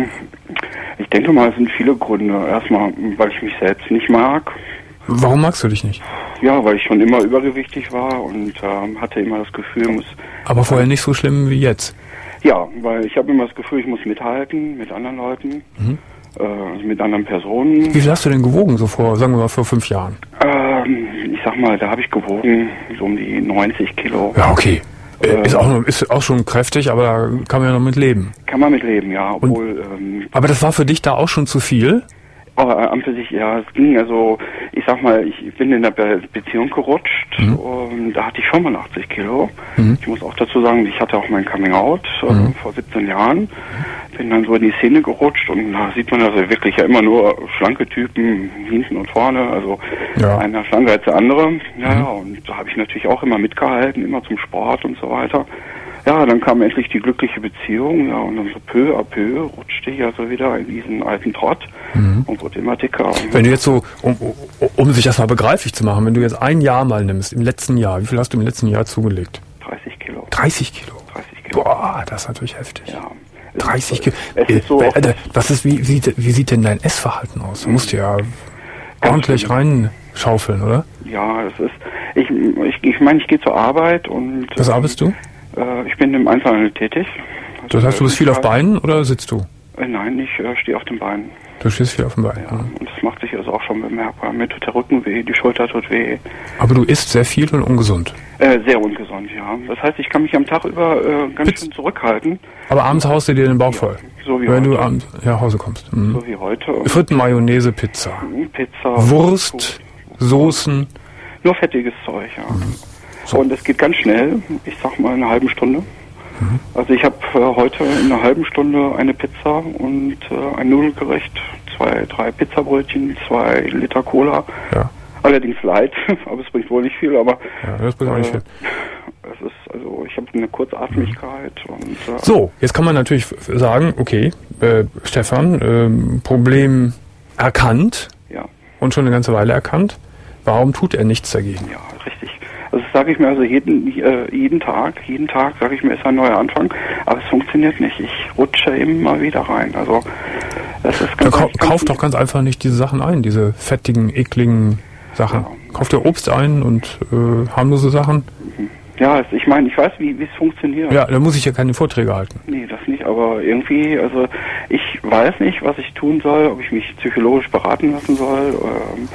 Speaker 6: Ich denke mal, es sind viele Gründe. Erstmal, weil ich mich selbst nicht mag.
Speaker 3: Warum magst du dich nicht?
Speaker 6: Ja, weil ich schon immer übergewichtig war und ähm, hatte immer das Gefühl, muss...
Speaker 3: Aber vorher nicht so schlimm wie jetzt?
Speaker 6: Ja, weil ich habe immer das Gefühl, ich muss mithalten mit anderen Leuten, mhm. äh, mit anderen Personen.
Speaker 3: Wie viel hast du denn gewogen, so vor, sagen wir mal, vor fünf Jahren?
Speaker 6: Ähm, ich sag mal, da habe ich gewogen, so um die neunzig Kilo.
Speaker 3: Ja, okay. Ist auch, noch, ist auch schon kräftig, aber da kann man ja noch mit leben.
Speaker 6: Kann man mit leben, ja. Obwohl, ähm,
Speaker 3: aber das war für dich da auch schon zu viel?
Speaker 6: Aber an für sich, ja, es ging, also, ich sag mal, ich bin in der Be- Beziehung gerutscht mhm. und da hatte ich fünfundachtzig Kilo. Mhm. Ich muss auch dazu sagen, ich hatte auch mein Coming-out äh, mhm. vor siebzehn Jahren. Bin dann so in die Szene gerutscht und da sieht man also wirklich ja immer nur schlanke Typen hinten und vorne, also ja. einer schlanker als der andere. Ja, mhm. und da habe ich natürlich auch immer mitgehalten, immer zum Sport und so weiter. Ja, dann kam endlich die glückliche Beziehung, ja, und dann so peu à peu rutschte ich also wieder in diesen alten Trott mhm. und wurde immer dicker.
Speaker 3: Wenn du jetzt so, um, um sich das mal begreiflich zu machen, wenn du jetzt ein Jahr mal nimmst, im letzten Jahr, wie viel hast du im letzten Jahr zugelegt?
Speaker 6: dreißig Kilo.
Speaker 3: dreißig Kilo?
Speaker 6: dreißig Kilo.
Speaker 3: Boah, das ist natürlich heftig.
Speaker 6: Ja.
Speaker 3: dreißig Kilo.
Speaker 6: Äh, so
Speaker 3: äh, was ist, wie, wie, wie sieht denn dein Essverhalten aus? Du musst ja ordentlich reinschaufeln, oder?
Speaker 6: Ja, das ist, ich ich, ich meine, ich gehe zur Arbeit und...
Speaker 3: Was arbeitest du?
Speaker 6: Äh, ich bin im Einzelhandel tätig. Also
Speaker 3: das heißt, du bist viel auf Beinen oder sitzt du?
Speaker 6: Äh, nein, ich äh, stehe auf den Beinen.
Speaker 3: Du stehst viel auf den Beinen.
Speaker 6: Ja, und das macht sich also auch schon bemerkbar. Mir tut der Rücken weh, die Schulter tut weh.
Speaker 3: Aber du isst sehr viel und ungesund?
Speaker 6: Äh, sehr ungesund, ja. Das heißt, ich kann mich am Tag über äh, ganz Pizza. schön zurückhalten.
Speaker 3: Aber abends haust du dir den Bauch voll?
Speaker 6: Ja, so wie
Speaker 3: Wenn
Speaker 6: heute.
Speaker 3: du abends nach Hause kommst? Mhm.
Speaker 6: So wie heute.
Speaker 3: Fritten, Mayonnaise, Pizza.
Speaker 6: Pizza.
Speaker 3: Wurst, Soßen.
Speaker 6: Nur fettiges Zeug, ja.
Speaker 3: Mhm. So.
Speaker 6: Und es geht ganz schnell. Ich sag mal eine halbe Stunde. Mhm. Also ich habe äh, heute in einer halben Stunde eine Pizza und äh, ein Nudelgericht, zwei, drei Pizzabrötchen, zwei Liter Cola.
Speaker 3: Ja.
Speaker 6: Allerdings light, aber es bringt wohl nicht viel, aber
Speaker 3: ja, das bringt auch nicht viel.
Speaker 6: Es ist, also ich habe eine Kurzatmigkeit mhm. und äh,
Speaker 3: so, jetzt kann man natürlich sagen, okay, äh, Stefan, äh, Problem erkannt
Speaker 6: ja.
Speaker 3: und schon eine ganze Weile erkannt. Warum tut er nichts dagegen?
Speaker 6: Ja, richtig. Also das sage ich mir also jeden, äh, jeden Tag, jeden Tag sage ich mir, ist ein neuer Anfang, aber es funktioniert nicht. Ich rutsche immer wieder rein. Also das ist ganz,
Speaker 3: kau-
Speaker 6: ganz
Speaker 3: Kauf doch ganz einfach nicht diese Sachen ein, diese fettigen, ekligen Sachen. Ja. Kauf dir Obst ein und äh, harmlose Sachen.
Speaker 6: Ja, es, ich meine, ich weiß, wie es funktioniert.
Speaker 3: Ja, da muss ich ja keine Vorträge halten.
Speaker 6: Nee, das nicht, aber irgendwie, also ich weiß nicht, was ich tun soll, ob ich mich psychologisch beraten lassen soll. Ähm,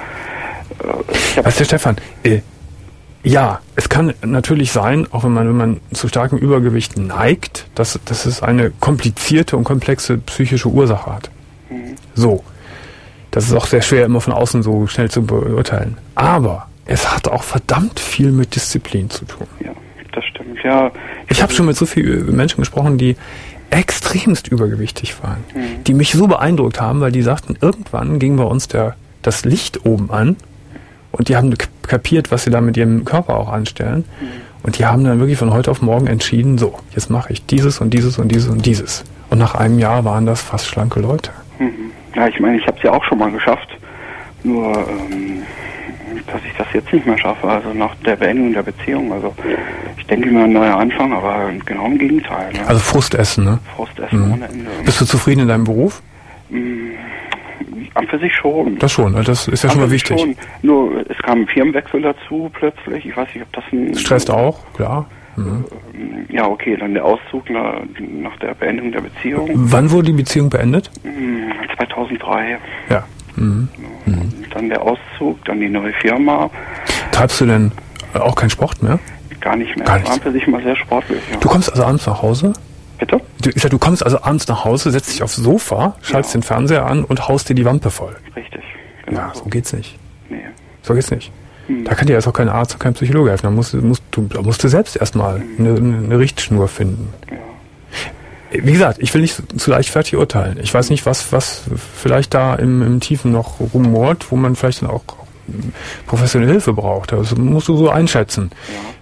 Speaker 6: äh,
Speaker 3: weißt du, Stefan, äh, ja, es kann natürlich sein, auch wenn man, wenn man zu starkem Übergewicht neigt, dass, dass es eine komplizierte und komplexe psychische Ursache hat. Mhm. So. Das ist auch sehr schwer, immer von außen so schnell zu beurteilen. Aber es hat auch verdammt viel mit Disziplin zu tun.
Speaker 6: Ja, das stimmt, ja.
Speaker 3: Ich habe schon mit so vielen Menschen gesprochen, die extremst übergewichtig waren,
Speaker 6: mhm.
Speaker 3: die mich so beeindruckt haben, weil die sagten, irgendwann ging bei uns der, das Licht oben an und die haben kapiert, was sie da mit ihrem Körper auch anstellen. Mhm. Und die haben dann wirklich von heute auf morgen entschieden, so, jetzt mache ich dieses und dieses und dieses und dieses. Und nach einem Jahr waren das fast schlanke Leute.
Speaker 6: Mhm. Ja, ich meine, ich habe es ja auch schon mal geschafft, nur ähm, dass ich das jetzt nicht mehr schaffe, also nach der Beendigung der Beziehung. Also ich denke mir ein neuer Anfang, aber genau im Gegenteil. Ne?
Speaker 3: Also Frustessen, ne?
Speaker 6: Frustessen
Speaker 3: mhm.
Speaker 6: ohne Ende.
Speaker 3: Bist du zufrieden in deinem Beruf?
Speaker 6: Mhm. An für sich schon.
Speaker 3: Das schon, das ist ja schon mal wichtig. Schon.
Speaker 6: Nur es kam ein Firmenwechsel dazu plötzlich. Ich weiß nicht, ob das ein...
Speaker 3: Das stresst auch, klar.
Speaker 6: Mhm. Ja, okay, dann der Auszug nach, nach der Beendigung der Beziehung.
Speaker 3: Wann wurde die Beziehung beendet?
Speaker 6: zweitausenddrei.
Speaker 3: Ja. Mhm.
Speaker 6: Mhm. Dann der Auszug, dann die neue Firma.
Speaker 3: Treibst du denn auch keinen Sport mehr?
Speaker 6: Gar nicht mehr.
Speaker 3: Gar nicht.
Speaker 6: War für sich mal sehr sportlich. Ja.
Speaker 3: Du kommst also abends nach Hause?
Speaker 6: Bitte?
Speaker 3: Du, ich sag, du kommst also abends nach Hause, setzt dich aufs Sofa, schaltest ja. den Fernseher an und haust dir die Wampe voll.
Speaker 6: Richtig. Genau.
Speaker 3: Ja, so geht's nicht.
Speaker 6: Nee.
Speaker 3: So geht's nicht. Hm. Da kann dir jetzt auch kein Arzt und kein Psychologe helfen. Da musst, musst, du, da musst du selbst erstmal hm. eine, eine Richtschnur finden.
Speaker 6: Ja.
Speaker 3: Wie gesagt, ich will nicht zu leichtfertig urteilen. Ich weiß nicht, was was vielleicht da im, im Tiefen noch rumort, wo man vielleicht dann auch professionelle Hilfe braucht. Das musst du so einschätzen.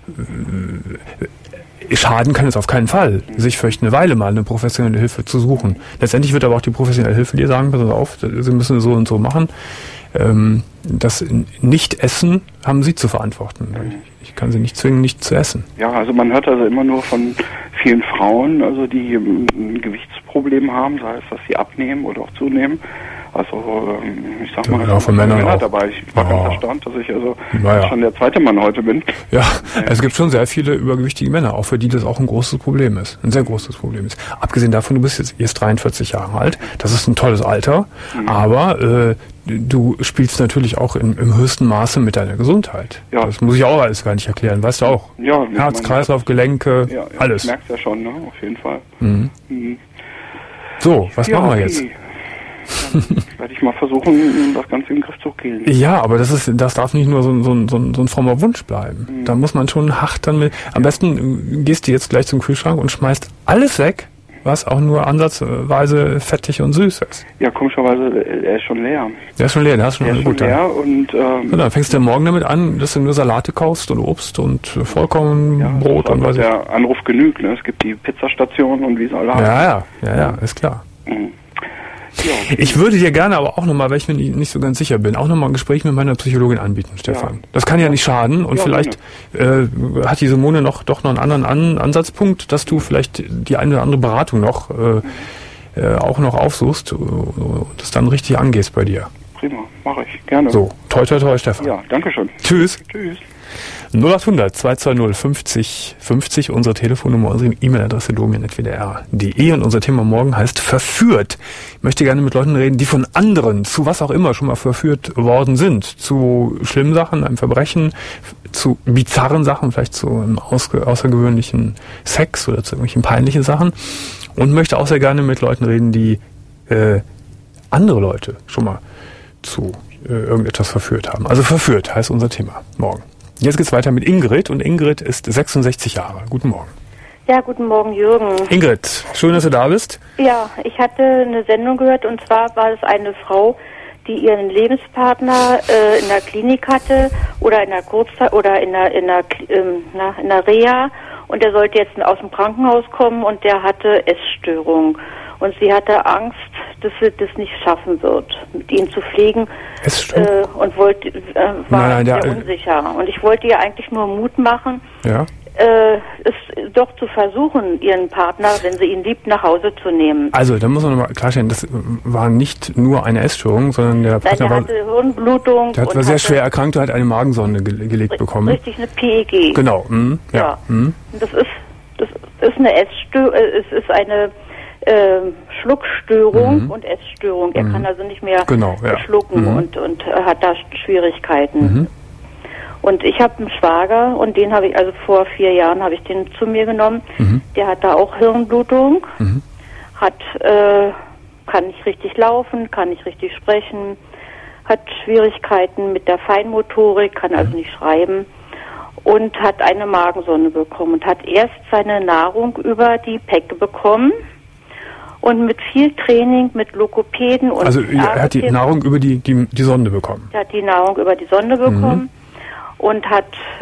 Speaker 3: Ja. Schaden kann es auf keinen Fall, mhm. sich vielleicht eine Weile mal eine professionelle Hilfe zu suchen. Letztendlich wird aber auch die professionelle Hilfe dir sagen, pass auf, sie müssen so und so machen. Ähm, das Nicht-Essen haben sie zu verantworten. Mhm. Ich kann sie nicht zwingen, nicht zu essen.
Speaker 6: Ja, also man hört also immer nur von vielen Frauen, also die ein Gewichtsproblem haben, sei es, dass sie abnehmen oder auch zunehmen. Also ich sag mal,
Speaker 3: ja, von Männern
Speaker 6: Männer
Speaker 3: auch.
Speaker 6: dabei. Ich war ja. ganz erstaunt, dass ich also
Speaker 3: naja.
Speaker 6: schon der zweite Mann heute bin.
Speaker 3: Ja, ja, es gibt schon sehr viele übergewichtige Männer, auch für die das auch ein großes Problem ist. Ein sehr großes Problem ist. Abgesehen davon, du bist jetzt erst dreiundvierzig Jahre alt. Das ist ein tolles Alter. Mhm. Aber äh, du spielst natürlich auch im, im höchsten Maße mit deiner Gesundheit. Ja. Das muss ich auch alles gar nicht erklären. Weißt du auch?
Speaker 6: Ja.
Speaker 3: Herz, Kreislauf, Gelenke,
Speaker 6: ja, ja,
Speaker 3: alles.
Speaker 6: Ich merk's ja schon, ne? Auf jeden Fall.
Speaker 3: Mhm.
Speaker 6: Mhm.
Speaker 3: So, was
Speaker 6: ja,
Speaker 3: machen wir
Speaker 6: okay.
Speaker 3: jetzt?
Speaker 6: Werde ich mal versuchen, das Ganze in den Griff zu kriegen.
Speaker 3: Ja, aber das ist, das darf nicht nur so, so, so, so ein frommer Wunsch bleiben. Mhm. Da muss man schon hart dann mit. Am ja. besten gehst du jetzt gleich zum Kühlschrank und schmeißt alles weg, was auch nur ansatzweise fettig und süß ist.
Speaker 6: Ja, komischerweise, er ist schon leer.
Speaker 3: Der ist schon leer, der ist schon,
Speaker 6: der ist
Speaker 3: gut.
Speaker 6: Schon leer und ähm,
Speaker 3: so, dann fängst du morgen damit an, dass du nur Salate kaufst und Obst und Vollkornbrot
Speaker 6: ja,
Speaker 3: und was ich.
Speaker 6: Der Anruf genügt, ne? Es gibt die Pizzastation und wie soll er.
Speaker 3: Ja, ja, ja, ja, ist klar.
Speaker 6: Mhm. Ja, okay.
Speaker 3: Ich würde dir gerne aber auch nochmal, weil ich mir nicht so ganz sicher bin, auch nochmal ein Gespräch mit meiner Psychologin anbieten, Stefan. Ja. Das kann ja nicht schaden und ja, vielleicht äh, hat die Simone noch doch noch einen anderen An- Ansatzpunkt, dass du vielleicht die eine oder andere Beratung noch äh, äh, auch noch aufsuchst und das dann richtig angehst bei dir.
Speaker 6: Prima, mache ich, gerne.
Speaker 3: So, toi toi toi, Stefan.
Speaker 6: Ja, danke schön.
Speaker 3: Tschüss.
Speaker 6: Tschüss.
Speaker 3: null acht hundert zwei zwei null fünfzig fünfzig, unsere Telefonnummer, unsere E-Mail-Adresse domian at w d r punkt d e und unser Thema morgen heißt verführt. Ich möchte gerne mit Leuten reden, die von anderen zu was auch immer schon mal verführt worden sind. Zu schlimmen Sachen, einem Verbrechen, zu bizarren Sachen, vielleicht zu einem außergewöhnlichen Sex oder zu irgendwelchen peinlichen Sachen. Und möchte auch sehr gerne mit Leuten reden, die äh, andere Leute schon mal zu äh, irgendetwas verführt haben. Also verführt heißt unser Thema morgen. Jetzt geht's weiter mit Ingrid und Ingrid ist sechsundsechzig Jahre. Guten Morgen.
Speaker 7: Ja, guten Morgen, Jürgen.
Speaker 3: Ingrid, schön, dass du da bist.
Speaker 7: Ja, ich hatte eine Sendung gehört und zwar war es eine Frau, die ihren Lebenspartner äh, in der Klinik hatte oder in der Kurzzeit oder in der in der ähm, na, in der Reha und der sollte jetzt aus dem Krankenhaus kommen und der hatte Essstörung. Und sie hatte Angst, dass sie das nicht schaffen wird, mit ihm zu pflegen. Äh, und wollte, äh, war nein, nein, sehr der, unsicher. Und ich wollte ihr eigentlich nur Mut machen,
Speaker 3: ja.
Speaker 7: äh, es doch zu versuchen, ihren Partner, wenn sie ihn liebt, nach Hause zu nehmen.
Speaker 3: Also, da muss man nochmal klarstellen, das war nicht nur eine Essstörung, sondern der Partner
Speaker 7: nein, der hatte Hirnblutung.
Speaker 3: Der hat, war sehr schwer erkrankt und hat eine Magensonde ge- gelegt
Speaker 7: richtig,
Speaker 3: bekommen.
Speaker 7: Richtig, eine P E G.
Speaker 3: Genau. Mhm. Ja.
Speaker 7: ja.
Speaker 3: Mhm.
Speaker 7: Das ist, das ist eine Essstörung, es ist eine Äh, Schluckstörung mhm. und Essstörung. Er mhm. kann also nicht mehr
Speaker 3: genau, ja.
Speaker 7: schlucken
Speaker 3: mhm.
Speaker 7: und, und äh, hat da Schwierigkeiten.
Speaker 3: Mhm.
Speaker 7: Und ich habe einen Schwager und den habe ich, also vor vier Jahren habe ich den zu mir genommen.
Speaker 3: Mhm.
Speaker 7: Der hat da auch Hirnblutung,
Speaker 3: mhm.
Speaker 7: hat, äh, kann nicht richtig laufen, kann nicht richtig sprechen, hat Schwierigkeiten mit der Feinmotorik, kann also nicht schreiben. Und hat eine Magensonde bekommen und hat erst seine Nahrung über die P E C bekommen. Und mit viel Training, mit Logopäden und...
Speaker 3: Also er hat die Nahrung über die, die, die Sonde bekommen?
Speaker 7: Er hat die Nahrung über die Sonde bekommen mhm. und hat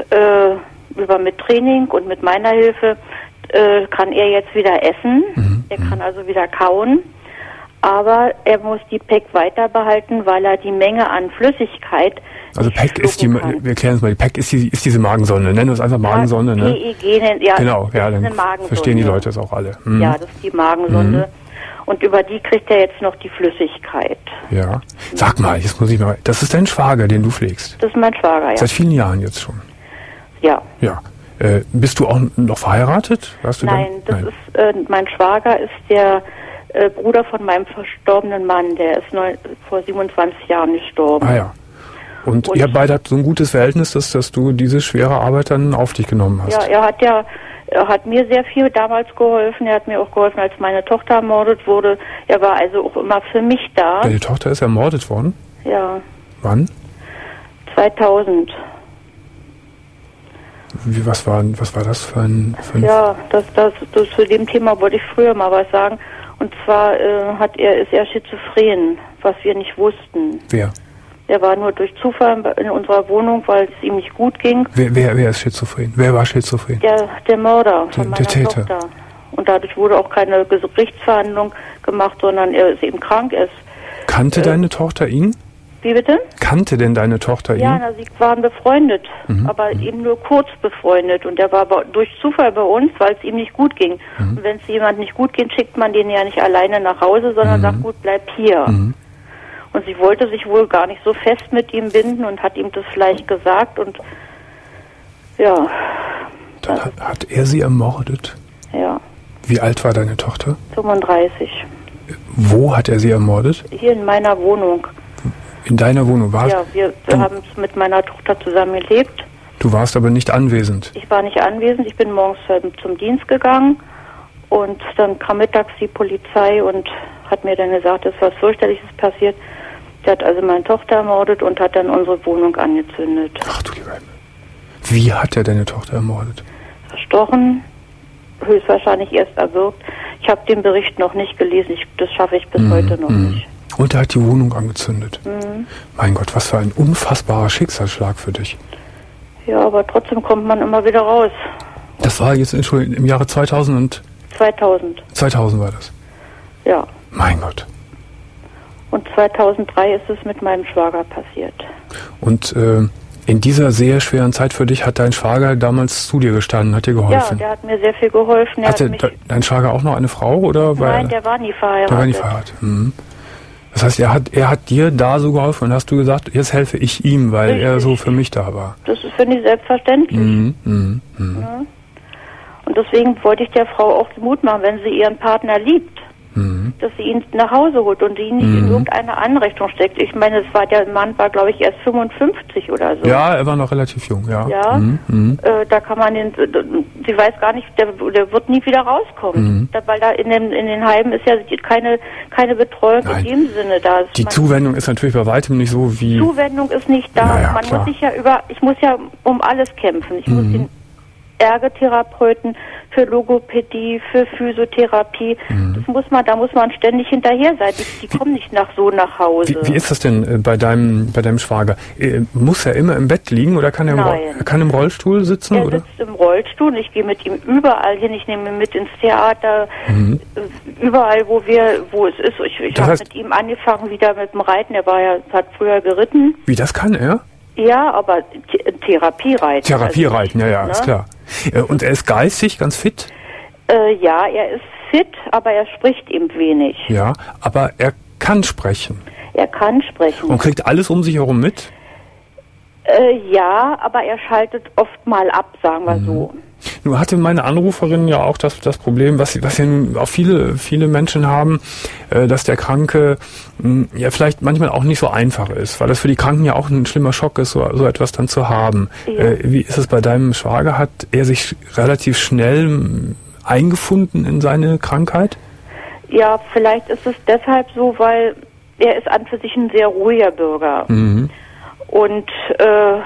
Speaker 7: äh, über mit Training und mit meiner Hilfe äh, kann er jetzt wieder essen. Mhm. Er kann also wieder kauen. Aber er muss die P E C weiter behalten, weil er die Menge an Flüssigkeit...
Speaker 3: Also P E C ist die, kann. wir erklären es mal, die P E C ist, die, ist diese Magensonde, nennen wir es einfach Magensonde, ne?
Speaker 7: P E G, ja,
Speaker 3: genau, ja, dann verstehen die Leute es auch alle. Mhm.
Speaker 7: Ja, das ist die Magensonde. Mhm. Und über die kriegt er jetzt noch die Flüssigkeit.
Speaker 3: Ja. Sag mal, jetzt muss ich mal, das ist dein Schwager, den du pflegst?
Speaker 7: Das ist mein Schwager, ja.
Speaker 3: Seit vielen Jahren jetzt schon?
Speaker 7: Ja.
Speaker 3: Ja. Äh, bist du auch noch verheiratet? Weißt du
Speaker 7: Nein,
Speaker 3: denn?
Speaker 7: das Nein. ist, äh, mein Schwager ist der äh, Bruder von meinem verstorbenen Mann, der ist neun, vor siebenundzwanzig Jahren gestorben.
Speaker 3: Ah ja. Und, und ihr beide habt so ein gutes Verhältnis, dass, dass du diese schwere Arbeit dann auf dich genommen hast?
Speaker 7: Ja, er hat ja, er hat mir sehr viel damals geholfen. Er hat mir auch geholfen, als meine Tochter ermordet wurde. Er war also auch immer für mich da.
Speaker 3: Deine Tochter ist ermordet worden?
Speaker 7: Ja.
Speaker 3: Wann?
Speaker 7: zweitausend.
Speaker 3: Wie, was, war, was war das für ein... Für ein
Speaker 7: ja, das, das, das zu dem Thema wollte ich früher mal was sagen. Und zwar äh, hat er, ist er schizophren, was wir nicht wussten.
Speaker 3: Wer?
Speaker 7: Er war nur durch Zufall in unserer Wohnung, weil es ihm nicht gut ging.
Speaker 3: Wer, wer, wer ist schizophren? Wer war schizophren?
Speaker 7: Der, der Mörder von
Speaker 3: der,
Speaker 7: meiner
Speaker 3: der Täter.
Speaker 7: Tochter. Und dadurch wurde auch keine Gerichtsverhandlung gemacht, sondern er ist eben krank. Er ist,
Speaker 3: Kannte äh, deine Tochter ihn?
Speaker 7: Wie bitte?
Speaker 3: Kannte denn deine Tochter ihn?
Speaker 7: Ja, na, sie waren befreundet,
Speaker 3: mhm.
Speaker 7: aber
Speaker 3: mhm.
Speaker 7: eben nur kurz befreundet. Und er war durch Zufall bei uns, weil es ihm nicht gut ging. Mhm. Und wenn es jemand nicht gut geht, schickt man den ja nicht alleine nach Hause, sondern mhm. sagt, gut, bleib hier. Mhm. Und sie wollte sich wohl gar nicht so fest mit ihm binden und hat ihm das vielleicht gesagt. Und ja.
Speaker 3: Dann hat, hat er sie ermordet?
Speaker 7: Ja.
Speaker 3: Wie alt war deine Tochter?
Speaker 7: fünfunddreißig.
Speaker 3: Wo hat er sie ermordet?
Speaker 7: Hier in meiner Wohnung.
Speaker 3: In deiner Wohnung warst du?
Speaker 7: Ja, wir, wir haben mit meiner Tochter zusammen gelebt.
Speaker 3: Du warst aber nicht anwesend?
Speaker 7: Ich war nicht anwesend. Ich bin morgens zum Dienst gegangen und dann kam mittags die Polizei und hat mir dann gesagt, es ist was fürchterliches passiert. Der hat also meine Tochter ermordet und hat dann unsere Wohnung angezündet.
Speaker 3: Ach du lieber Himmel. Wie hat er deine Tochter ermordet?
Speaker 7: Verstochen, höchstwahrscheinlich erst erwürgt. Ich habe den Bericht noch nicht gelesen. Ich, das schaffe ich bis mm, heute noch mm. nicht.
Speaker 3: Und er hat die Wohnung angezündet.
Speaker 7: Mhm.
Speaker 3: Mein Gott, was für ein unfassbarer Schicksalsschlag für dich.
Speaker 7: Ja, aber trotzdem kommt man immer wieder raus.
Speaker 3: Das war jetzt, Entschuldigung, im Jahre zweitausend und...
Speaker 7: zweitausend.
Speaker 3: zweitausend war das?
Speaker 7: Ja.
Speaker 3: Mein Gott.
Speaker 7: Und zweitausenddrei ist es mit meinem Schwager passiert.
Speaker 3: Und äh, in dieser sehr schweren Zeit für dich hat dein Schwager damals zu dir gestanden, hat dir geholfen?
Speaker 7: Ja, der hat mir sehr viel geholfen. Er
Speaker 3: Hatte
Speaker 7: hat mich
Speaker 3: de, dein Schwager auch noch eine Frau? Oder war
Speaker 7: Nein, der war nie verheiratet.
Speaker 3: Der war nie verheiratet. Mhm. Das heißt, er hat, er hat dir da so geholfen und hast du gesagt, jetzt helfe ich ihm, weil Richtig. er so für mich da war.
Speaker 7: Das ist, finde ich, selbstverständlich.
Speaker 3: Mhm, mh, mh.
Speaker 7: Ja. Und deswegen wollte ich der Frau auch Mut machen, wenn sie ihren Partner liebt, mhm. dass sie ihn nach Hause holt und ihn nicht mhm. in irgendeine Anrechnung steckt. Ich meine, es war, der Mann war, glaube ich, erst fünfundfünfzig oder so.
Speaker 3: Ja, er war noch relativ jung, ja.
Speaker 7: Ja,
Speaker 3: mhm. Mhm.
Speaker 7: Äh, da kann man den, sie weiß gar nicht, der, der wird nie wieder rauskommen. Mhm. Da, weil da in den, in den Heimen ist ja keine, keine Betreuung Nein. in dem Sinne da.
Speaker 3: Die man, Zuwendung ist natürlich bei weitem nicht so wie...
Speaker 7: Zuwendung ist nicht da.
Speaker 3: Naja,
Speaker 7: man
Speaker 3: klar.
Speaker 7: muss sich ja über, ich muss ja um alles kämpfen. Ich
Speaker 3: mhm.
Speaker 7: muss den Ergotherapeuten, für Logopädie, für Physiotherapie. Mhm. Das muss man, da muss man ständig hinterher sein. Die, die kommen nicht nach so nach Hause.
Speaker 3: Wie, wie ist das denn äh, bei deinem bei deinem Schwager? Äh, muss er immer im Bett liegen oder kann er im, Nein. er kann im Rollstuhl sitzen?
Speaker 7: Er
Speaker 3: oder?
Speaker 7: sitzt im Rollstuhl. Ich gehe mit ihm überall hin. Ich nehme ihn mit ins Theater. Mhm. Überall, wo wir, wo es ist. Ich, ich habe mit ihm angefangen wieder mit dem Reiten. Er war ja, hat früher geritten.
Speaker 3: Wie, das kann er?
Speaker 7: Ja, aber Th- Therapiereiten.
Speaker 3: Therapiereiten, also, ja, ja, ne? Ist klar. Und er ist geistig ganz fit?
Speaker 7: Äh, ja, er ist fit, aber er spricht eben wenig.
Speaker 3: Ja, aber er kann sprechen.
Speaker 7: Er kann sprechen.
Speaker 3: Und kriegt alles um sich herum mit?
Speaker 7: Äh, ja, aber er schaltet oft mal ab, sagen wir mhm. so.
Speaker 3: Nun hatte meine Anruferin ja auch das, das Problem, was, was ja nun auch viele, viele Menschen haben, äh, dass der Kranke mh, ja vielleicht manchmal auch nicht so einfach ist, weil das für die Kranken ja auch ein schlimmer Schock ist, so, so etwas dann zu haben. Ja. Äh, wie ist es bei deinem Schwager? Hat er sich relativ schnell mh, eingefunden in seine Krankheit?
Speaker 7: Ja, vielleicht ist es deshalb so, weil er ist an für sich ein sehr ruhiger Bürger. Mhm. Und äh,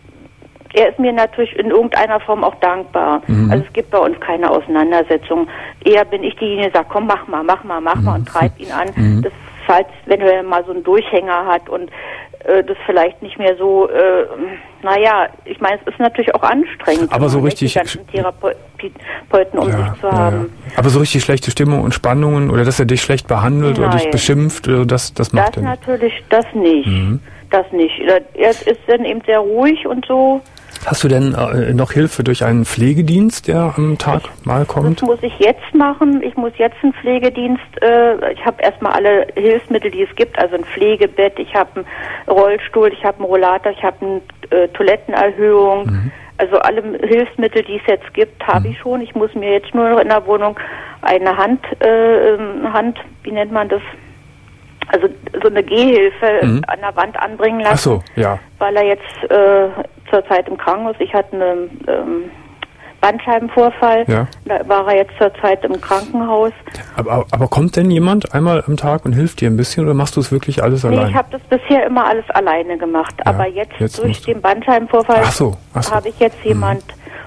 Speaker 7: er ist mir natürlich in irgendeiner Form auch dankbar. Mhm. Also es gibt bei uns keine Auseinandersetzung. Eher bin ich diejenige, die sagt, komm, mach mal, mach mal, mach mhm. mal und treibt ihn an. Mhm. Das, falls, wenn er mal so einen Durchhänger hat und äh, das vielleicht nicht mehr so, äh, naja, ich meine, es ist natürlich auch anstrengend,
Speaker 3: aber so richtig
Speaker 7: die ganzen Therapeuten um
Speaker 3: ja,
Speaker 7: sich zu haben.
Speaker 3: Ja, ja. Aber so richtig schlechte Stimmung und Spannungen oder dass er dich schlecht behandelt Nein. oder dich beschimpft, das, das macht
Speaker 7: das
Speaker 3: er nicht.
Speaker 7: Das natürlich, das nicht. Mhm. Das nicht. Er ist dann eben sehr ruhig und so.
Speaker 3: Hast du denn äh, noch Hilfe durch einen Pflegedienst, der am Tag ich, mal kommt?
Speaker 7: Das muss ich jetzt machen. Ich muss jetzt einen Pflegedienst, äh, ich habe erstmal alle Hilfsmittel, die es gibt, also ein Pflegebett, ich habe einen Rollstuhl, ich habe einen Rollator, ich habe eine äh, Toilettenerhöhung. Mhm. Also alle Hilfsmittel, die es jetzt gibt, habe mhm. ich schon. Ich muss mir jetzt nur noch in der Wohnung eine Hand, äh, Hand, wie nennt man das? Also so eine Gehhilfe mhm. an der Wand anbringen lassen. Ach
Speaker 3: so, ja.
Speaker 7: Weil er jetzt äh, zurzeit im Krankenhaus, ich hatte einen ähm, Bandscheibenvorfall, ja. Da war er jetzt zurzeit im Krankenhaus.
Speaker 3: Aber, aber, aber kommt denn jemand einmal am Tag und hilft dir ein bisschen oder machst du es wirklich alles
Speaker 7: nee,
Speaker 3: alleine?
Speaker 7: Ich habe das bisher immer alles alleine gemacht, ja, aber jetzt, jetzt durch den Bandscheibenvorfall
Speaker 3: ach so, ach so.
Speaker 7: habe ich jetzt jemand. Mhm.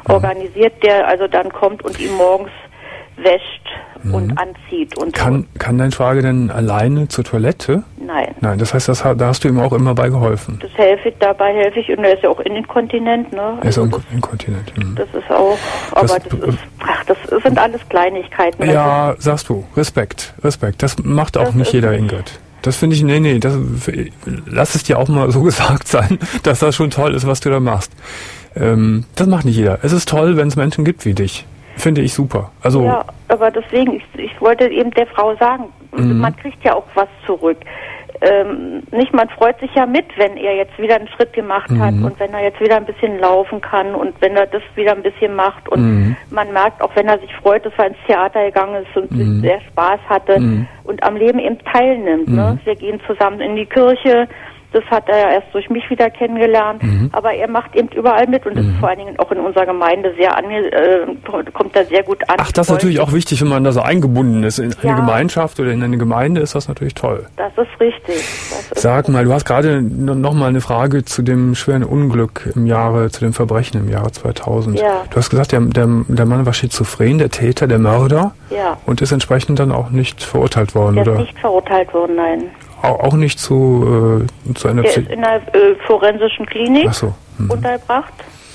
Speaker 7: organisiert, der also dann kommt und ihn morgens wäscht mhm. und anzieht. Und
Speaker 3: kann,
Speaker 7: so.
Speaker 3: kann dein Schwager denn alleine zur Toilette?
Speaker 7: Nein.
Speaker 3: Nein, das heißt, das, da hast du ihm auch immer bei geholfen?
Speaker 7: Das helfe ich, dabei helfe ich, und er ist ja auch inkontinent, ne?
Speaker 3: Er ist
Speaker 7: also
Speaker 3: auch inkontinent.
Speaker 7: Das, das ist auch, aber das, das ist, ach, das sind alles Kleinigkeiten.
Speaker 3: Ja, also, sagst du, Respekt, Respekt. Das macht auch nicht jeder, Ingrid. Das finde ich, nee, nee, das, lass es dir auch mal so gesagt sein, dass das schon toll ist, was du da machst. Ähm, das macht nicht jeder. Es ist toll, wenn es Menschen gibt wie dich. Finde ich super. Also
Speaker 7: ja, aber deswegen, ich, ich wollte eben der Frau sagen, mhm. man kriegt ja auch was zurück. Ähm, nicht, man freut sich ja mit, wenn er jetzt wieder einen Schritt gemacht mhm. hat und wenn er jetzt wieder ein bisschen laufen kann und wenn er das wieder ein bisschen macht und mhm. man merkt, auch wenn er sich freut, dass er ins Theater gegangen ist und mhm. sehr Spaß hatte mhm. und am Leben eben teilnimmt. Mhm. Ne? Wir gehen zusammen in die Kirche. Das hat er ja erst durch mich wieder kennengelernt. Mhm. Aber er macht eben überall mit und mhm. ist vor allen Dingen auch in unserer Gemeinde sehr ange äh, kommt da sehr gut an.
Speaker 3: Ach, das ist natürlich auch wichtig, wenn man da so eingebunden ist. In ja. eine Gemeinschaft oder in eine Gemeinde ist das natürlich toll.
Speaker 7: Das ist richtig. Das ist
Speaker 3: Sag mal, du hast gerade noch mal eine Frage zu dem schweren Unglück im Jahre, zu dem Verbrechen im Jahre zweitausend. Ja. Du hast gesagt, der, der, der Mann war schizophren, der Täter, der Mörder. Ja. Und ist entsprechend dann auch nicht verurteilt worden,
Speaker 7: der
Speaker 3: oder?
Speaker 7: Der ist nicht verurteilt worden, nein.
Speaker 3: Auch nicht zu, äh, zu einer...
Speaker 7: Der ist in einer äh, forensischen Klinik Ach so. mhm. untergebracht.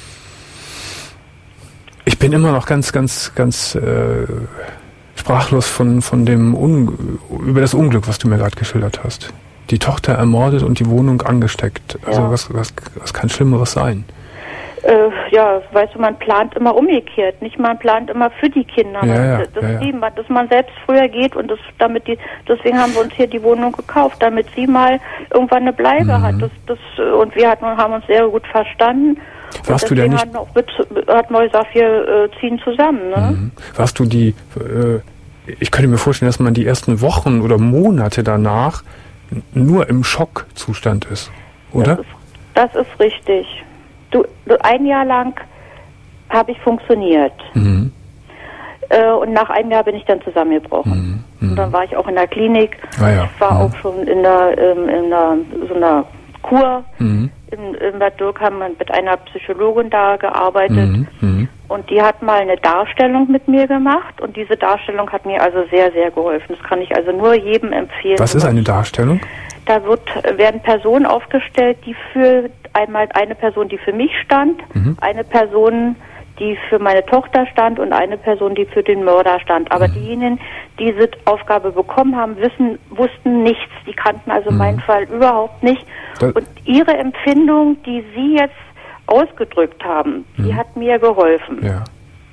Speaker 3: Ich bin immer noch ganz, ganz, ganz äh, sprachlos von, von dem Un über das Unglück, was du mir gerade geschildert hast. Die Tochter ermordet und die Wohnung angesteckt. Also ja. was, was, was kann Schlimmeres sein?
Speaker 7: Äh, ja, weißt du, man plant immer umgekehrt, nicht? Man plant immer für die Kinder.
Speaker 3: Ja, ja,
Speaker 7: das
Speaker 3: ja, ja.
Speaker 7: Die, dass man selbst früher geht und das, damit die, deswegen haben wir uns hier die Wohnung gekauft, damit sie mal irgendwann eine Bleibe mhm. hat. Das, das, und wir hatten, haben uns sehr gut verstanden.
Speaker 3: Warst du denn nicht?
Speaker 7: Hatten, auch, hatten wir gesagt, wir äh, ziehen zusammen. Ne?
Speaker 3: Mhm. Warst du die? Äh, ich könnte mir vorstellen, dass man die ersten Wochen oder Monate danach nur im Schockzustand ist, oder?
Speaker 7: Das ist, das ist richtig. Du, du, ein Jahr lang habe ich funktioniert. Mhm. Äh, und nach einem Jahr bin ich dann zusammengebrochen. Mhm. Und dann war ich auch in der Klinik.
Speaker 3: Ah, ja.
Speaker 7: Ich war mhm. auch schon in der, ähm, in der so einer Kur. Mhm. In, in Bad Dürk haben wir mit einer Psychologin da gearbeitet. Mhm. Mhm. Und die hat mal eine Darstellung mit mir gemacht. Und diese Darstellung hat mir also sehr, sehr geholfen. Das kann ich also nur jedem empfehlen.
Speaker 3: Was ist eine Darstellung?
Speaker 7: Da wird, werden Personen aufgestellt, die für einmal eine Person, die für mich stand, mhm. eine Person, die für meine Tochter stand und eine Person, die für den Mörder stand. Aber mhm. diejenigen, die diese Aufgabe bekommen haben, wissen, wussten nichts. Die kannten also mhm. meinen Fall überhaupt nicht. Das und ihre Empfindung, die sie jetzt ausgedrückt haben, mhm. die hat mir geholfen.
Speaker 3: Ja.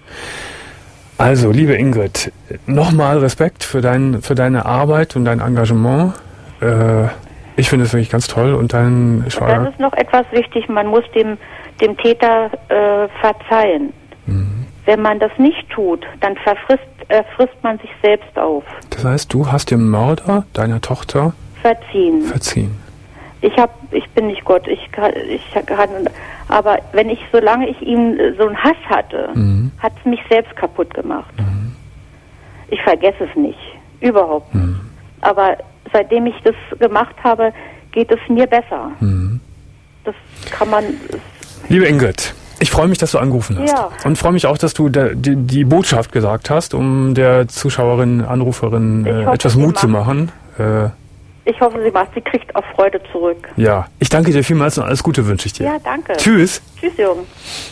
Speaker 3: Also, liebe Ingrid, nochmal Respekt für, dein, für deine Arbeit und dein Engagement. Äh, ich finde es wirklich ganz toll und dein Schwager...
Speaker 7: Und dann ist noch etwas wichtig, man muss dem, dem Täter äh, verzeihen. Mhm. Wenn man das nicht tut, dann verfrisst, äh, frisst man sich selbst auf.
Speaker 3: Das heißt, du hast dem Mörder deiner Tochter
Speaker 7: verziehen.
Speaker 3: Verziehen.
Speaker 7: Ich hab, ich bin nicht Gott, ich kann, ich kann, aber wenn ich, solange ich ihm so einen Hass hatte, mhm. hat es mich selbst kaputt gemacht. Mhm. Ich vergesse es nicht, überhaupt nicht. Mhm. Aber seitdem ich das gemacht habe, geht es mir besser. Mhm. Das kann man...
Speaker 3: Liebe Ingrid, ich freue mich, dass du angerufen hast.
Speaker 7: Ja.
Speaker 3: Und freue mich auch, dass du der, die, die Botschaft gesagt hast, um der Zuschauerin, Anruferin äh, hoffe, etwas Mut zu machen. Äh,
Speaker 7: ich hoffe, sie macht, sie kriegt auch Freude zurück.
Speaker 3: Ja, ich danke dir vielmals und alles Gute wünsche ich dir.
Speaker 7: Ja, danke.
Speaker 3: Tschüss.
Speaker 7: Tschüss, Jürgen.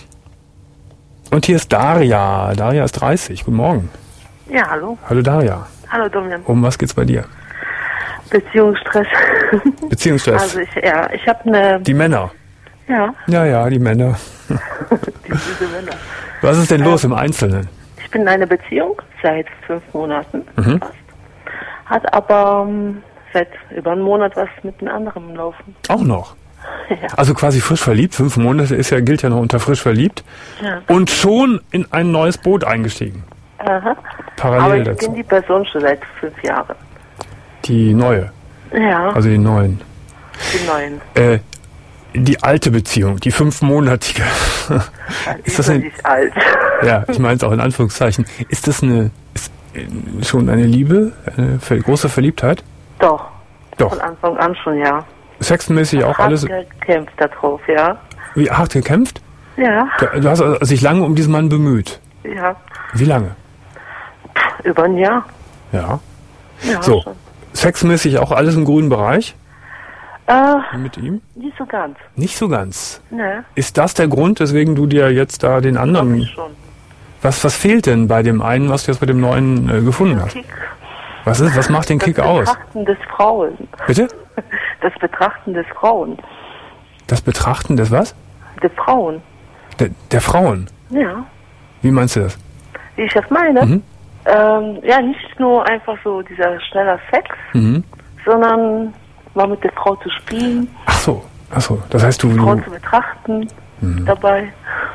Speaker 3: Und hier ist Daria. Daria ist dreißig. Guten Morgen.
Speaker 8: Ja, hallo.
Speaker 3: Hallo Daria.
Speaker 8: Hallo Domian.
Speaker 3: Um was geht's bei dir?
Speaker 8: Beziehungsstress.
Speaker 3: Beziehungsstress.
Speaker 8: Also ich, ja, ich habe eine...
Speaker 3: Die Männer.
Speaker 8: Ja.
Speaker 3: Ja, ja, die Männer.
Speaker 8: die, diese Männer.
Speaker 3: Was ist denn los ähm, im Einzelnen?
Speaker 8: Ich bin in einer Beziehung seit fünf Monaten mhm. fast. Hat aber um, seit über einem Monat was mit einem anderen Laufen.
Speaker 3: Auch noch?
Speaker 8: Ja.
Speaker 3: Also quasi frisch verliebt. Fünf Monate ist ja, gilt ja noch unter frisch verliebt. Ja. Und schon in ein neues Boot eingestiegen.
Speaker 8: Aha.
Speaker 3: Parallel
Speaker 8: aber ich
Speaker 3: dazu.
Speaker 8: bin die Person schon seit fünf Jahren.
Speaker 3: Die neue?
Speaker 8: Ja.
Speaker 3: Also die neuen?
Speaker 8: Die neuen.
Speaker 3: Äh, die alte Beziehung, die fünfmonatige.
Speaker 8: Ja,
Speaker 3: ist das eine,
Speaker 8: nicht alt.
Speaker 3: Ja, ich meine es auch in Anführungszeichen. Ist das eine ist schon eine Liebe, eine große Verliebtheit?
Speaker 8: Doch.
Speaker 3: Doch.
Speaker 8: Von Anfang an schon, ja.
Speaker 3: Sexenmäßig auch
Speaker 8: hart
Speaker 3: alles?
Speaker 8: Hart gekämpft darauf, ja.
Speaker 3: Wie hart gekämpft?
Speaker 7: Ja.
Speaker 3: Du, du hast also sich lange um diesen Mann bemüht.
Speaker 7: Ja.
Speaker 3: Wie lange?
Speaker 7: Pff, über ein Jahr.
Speaker 3: Ja.
Speaker 7: Ja,
Speaker 3: so,
Speaker 7: schon.
Speaker 3: sexmäßig auch alles im grünen Bereich?
Speaker 7: Äh,
Speaker 3: Mit ihm?
Speaker 7: nicht so ganz.
Speaker 3: Nicht so ganz.
Speaker 7: Ne,
Speaker 3: Ist das der Grund, weswegen du dir jetzt da den anderen...
Speaker 7: schon.
Speaker 3: Was, was fehlt denn bei dem einen, was du jetzt bei dem neuen äh, gefunden hast?
Speaker 7: Kick.
Speaker 3: Was ist, was macht den Kick
Speaker 7: das
Speaker 3: aus?
Speaker 7: Betrachten des Frauen.
Speaker 3: Bitte?
Speaker 7: Das Betrachten des Frauen.
Speaker 3: Das Betrachten des was?
Speaker 7: Der Frauen.
Speaker 3: Der, der Frauen?
Speaker 7: Ja.
Speaker 3: Wie meinst du das?
Speaker 7: Wie ich das meine?
Speaker 3: Mhm.
Speaker 7: Ähm, ja, nicht nur einfach so dieser schneller Sex,
Speaker 3: Mhm.
Speaker 7: sondern mal mit der Frau zu spielen,
Speaker 3: Ach so, ach so. Das heißt, du,
Speaker 7: die Frau
Speaker 3: du
Speaker 7: zu betrachten
Speaker 3: Mhm.
Speaker 7: dabei.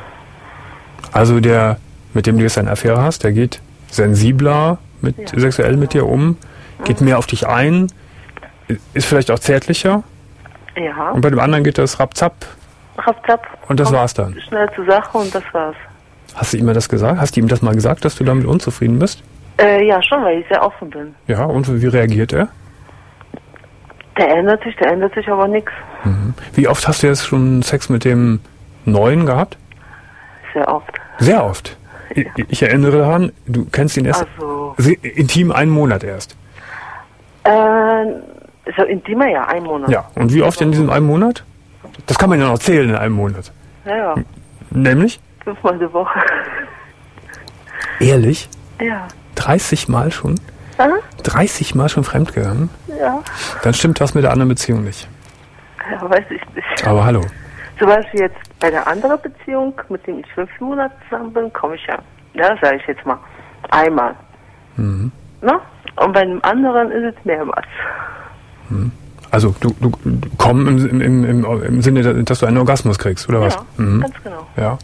Speaker 3: also der, mit dem du jetzt eine Affäre hast, der geht sensibler mit
Speaker 7: Ja.
Speaker 3: sexuell mit dir um, geht mehr auf dich ein, ist vielleicht auch zärtlicher.
Speaker 7: Ja.
Speaker 3: Und bei dem anderen geht das rapzapp.
Speaker 7: Rapp, zapp,
Speaker 3: Und das
Speaker 7: kommt
Speaker 3: war's dann.
Speaker 7: Schnell zur Sache und das war's.
Speaker 3: Hast du ihm das gesagt? Hast du ihm das mal gesagt, dass du damit unzufrieden bist?
Speaker 7: Äh, ja, schon, weil ich sehr offen bin.
Speaker 3: Ja, und wie reagiert er?
Speaker 7: Der ändert sich, der ändert sich aber nichts.
Speaker 3: Mhm. Wie oft hast du jetzt schon Sex mit dem Neuen gehabt?
Speaker 7: Sehr oft.
Speaker 3: Sehr oft. Ich, ich erinnere daran, du kennst ihn erst
Speaker 7: Also,
Speaker 3: se- intim einen Monat erst.
Speaker 7: äh, so intimer, ja, ein Monat.
Speaker 3: Ja, und wie oft in diesem einen Monat? Das kann man ja noch zählen in einem Monat.
Speaker 7: Ja, ja,
Speaker 3: Nämlich?
Speaker 7: fünfmal die Woche.
Speaker 3: Ehrlich?
Speaker 7: Ja.
Speaker 3: dreißig Mal schon?
Speaker 7: Aha.
Speaker 3: dreißig Mal schon fremdgegangen?
Speaker 7: Ja,
Speaker 3: Dann stimmt was mit der anderen Beziehung nicht.
Speaker 7: ja, weiß ich nicht.
Speaker 3: Aber hallo.
Speaker 7: Zum Beispiel jetzt bei der anderen Beziehung, mit dem ich fünf Monate zusammen bin, komme ich ja, ja, sage ich jetzt mal, einmal.
Speaker 3: Mhm.
Speaker 7: Ne? Und bei dem anderen ist es mehrmals.
Speaker 3: Also du, du, du komm im, im, im, im Sinne, dass du einen Orgasmus kriegst, oder was?
Speaker 7: Ja,
Speaker 3: Mhm.
Speaker 7: ganz genau.
Speaker 3: Ja.